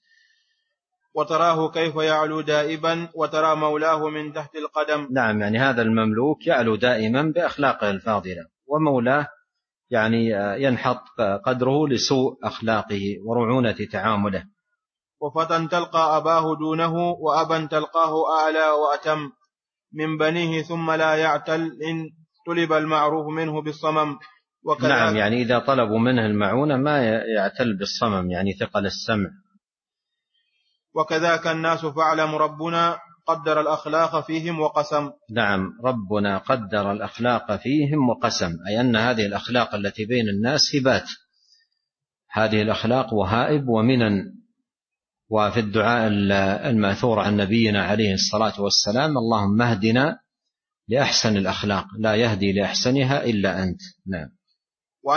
وتراه كيف يعلو دائما، وترى مولاه من تحت القدم. نعم. يعني هذا المملوك يعلو دائما بأخلاقه الفاضلة، ومولاه يعني ينحط قدره لسوء أخلاقه ورعونة تعامله. وفتى تلقى أباه دونه، وأبا تلقاه أعلى وأتم من بنيه، ثم لا يعتل إن طلب المعروف منه بالصمم. نعم. يعني إذا طلبوا منه المعونة ما يعتل بالصمم، يعني ثقل السمع. وكذاك الناس فاعلم ربنا قدر الأخلاق فيهم وقسم. نعم. ربنا قدر الأخلاق فيهم وقسم، أي أن هذه الأخلاق التي بين الناس هبات، هذه الأخلاق وهائب ومنن. وفي الدعاء الماثور عن نبينا عليه الصلاة والسلام اللهم اهدنا لأحسن الأخلاق لا يهدي لأحسنها إلا أنت. نعم.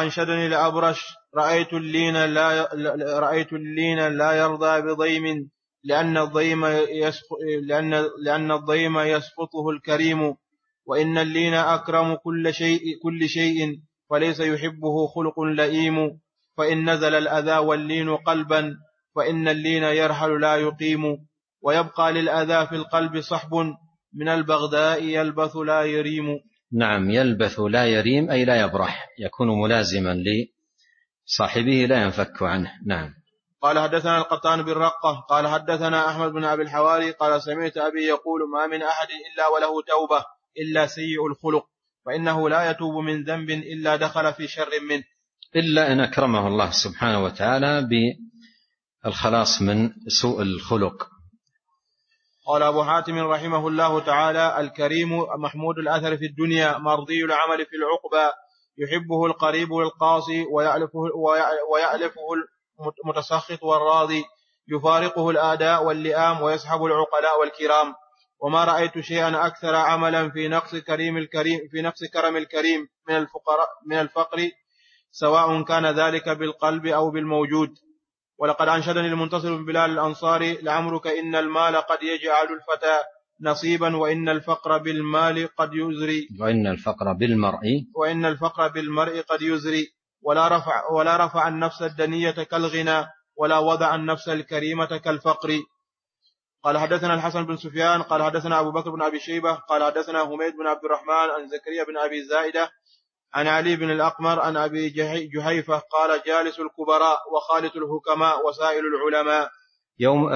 وأنشدني لأبرش رأيت اللين لا, رأيت اللين لا يرضى بضيم لأن الضيم يسقط لأن لأن الضيم يسقطه الكريم، وإن اللين أكرم كل شيء كل شيء فليس يحبه خلق لئيم، فإن نزل الأذى واللين قلبا فإن اللين يرحل لا يقيم، ويبقى للأذى في القلب صحب من البغداء يلبث لا يريم. نعم، يلبث لا يريم أي لا يبرح، يكون ملازما لصاحبه لا ينفك عنه. نعم. قال حدثنا القطان بن رقة قال حدثنا أحمد بن أبي الحواري قال سمعت أبي يقول ما من أحد إلا وله توبة إلا سيء الخلق، فإنه لا يتوب من ذنب إلا دخل في شر منه، إلا أن أكرمه الله سبحانه وتعالى بالخلاص من سوء الخلق. قال أبو حاتم رحمه الله تعالى الكريم محمود الأثر في الدنيا مرضي العمل في العقبى، يحبه القريب والقاصي ويألفه, ويألفه المتسخط والراضي، يفارقه الآداء واللئام ويسحب العقلاء والكرام. وما رأيت شيئا أكثر عملا في نقص كريم الكريم في نقص كرم الكريم من الفقراء من الفقر، سواء كان ذلك بالقلب أو بالموجود. ولقد أنشدني المنتصر بن بلال الأنصاري لعمرك إن المال قد يجعل الفتى نصيبا وإن الفقر بالمال قد يزري وإن الفقر بالمرء وإن الفقر بالمرء قد يزري ولا رفع ولا رفع النفس الدنية كالغنى ولا وضع النفس الكريمة كالفقر. قال حدثنا الحسن بن سفيان قال حدثنا أبو بكر بن أبي شيبة قال حدثنا حميد بن عبد الرحمن عن زكريا بن أبي زائدة عن علي بن الأقمر عن أبي جحيفة قال جالس الكبراء وخالط الحكماء وسائل العلماء. يوم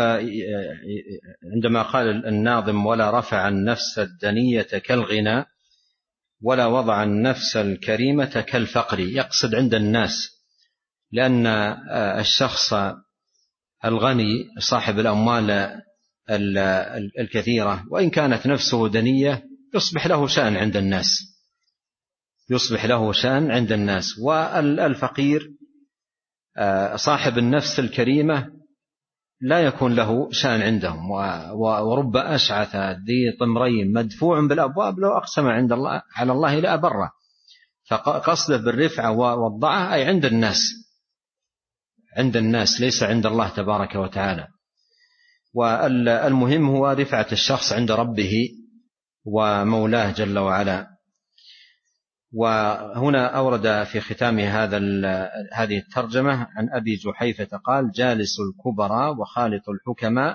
عندما قال الناظم ولا رفع النفس الدنية كالغنى ولا وضع النفس الكريمة كالفقر، يقصد عند الناس، لأن الشخص الغني صاحب الأموال الكثيرة وإن كانت نفسه دنية يصبح له شأن عند الناس يصبح له شأن عند الناس والفقير صاحب النفس الكريمة لا يكون له شأن عندهم، ورب أشعث ذي طمرين مدفوع بالأبواب لو أقسم عند الله على الله لا أبره. فقصده بالرفعة والضعة أي عند الناس عند الناس ليس عند الله تبارك وتعالى. والمهم هو رفعة الشخص عند ربه ومولاه جل وعلا. وهنا أورد في ختام هذا هذه الترجمة عن أبي جحيفة قال جالس الكبراء وخالط الحكماء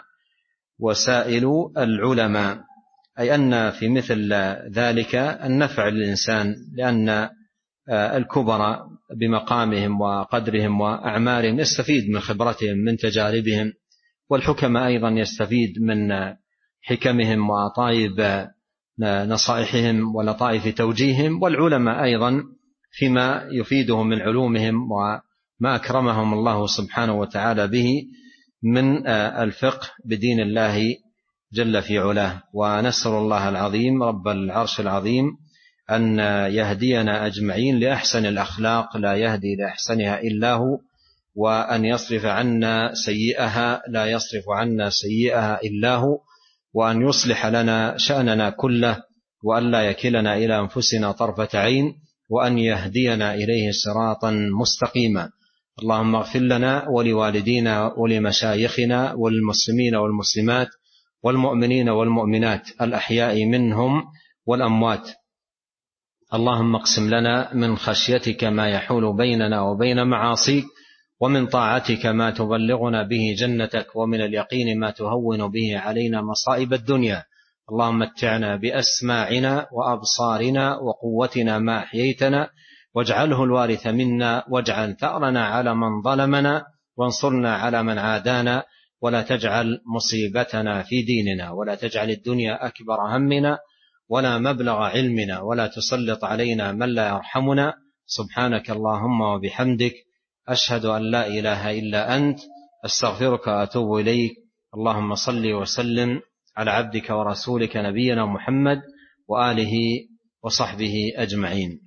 وسائل العلماء، أي أن في مثل ذلك النفع للإنسان، لأن الكبراء بمقامهم وقدرهم وأعمارهم يستفيد من خبرتهم من تجاربهم، والحكماء أيضا يستفيد من حكمهم وطائب نصائحهم ولطائف توجيههم، والعلماء أيضا فيما يفيدهم من علومهم وما أكرمهم الله سبحانه وتعالى به من الفقه بدين الله جل في علاه. ونسأل الله العظيم رب العرش العظيم أن يهدينا أجمعين لأحسن الأخلاق لا يهدي لأحسنها إلا هو، وأن يصرف عنا سيئها لا يصرف عنا سيئها إلا هو، وأن يصلح لنا شأننا كله، وأن لا يكلنا إلى أنفسنا طرفة عين، وأن يهدينا إليه صراطا مستقيما. اللهم اغفر لنا ولوالدينا ولمشايخنا والمسلمين والمسلمات والمؤمنين والمؤمنات الأحياء منهم والأموات. اللهم اقسم لنا من خشيتك ما يحول بيننا وبين معاصيك، ومن طاعتك ما تبلغنا به جنتك، ومن اليقين ما تهون به علينا مصائب الدنيا. اللهم متعنا بأسماعنا وأبصارنا وقوتنا ما أحييتنا، واجعله الوارث منا، واجعل ثأرنا على من ظلمنا، وانصرنا على من عادانا، ولا تجعل مصيبتنا في ديننا، ولا تجعل الدنيا أكبر همنا ولا مبلغ علمنا، ولا تسلط علينا من لا يرحمنا. سبحانك اللهم وبحمدك، أشهد أن لا إله إلا أنت، أستغفرك وأتوب إليك. اللهم صل وسلم على عبدك ورسولك نبينا محمد وآله وصحبه أجمعين.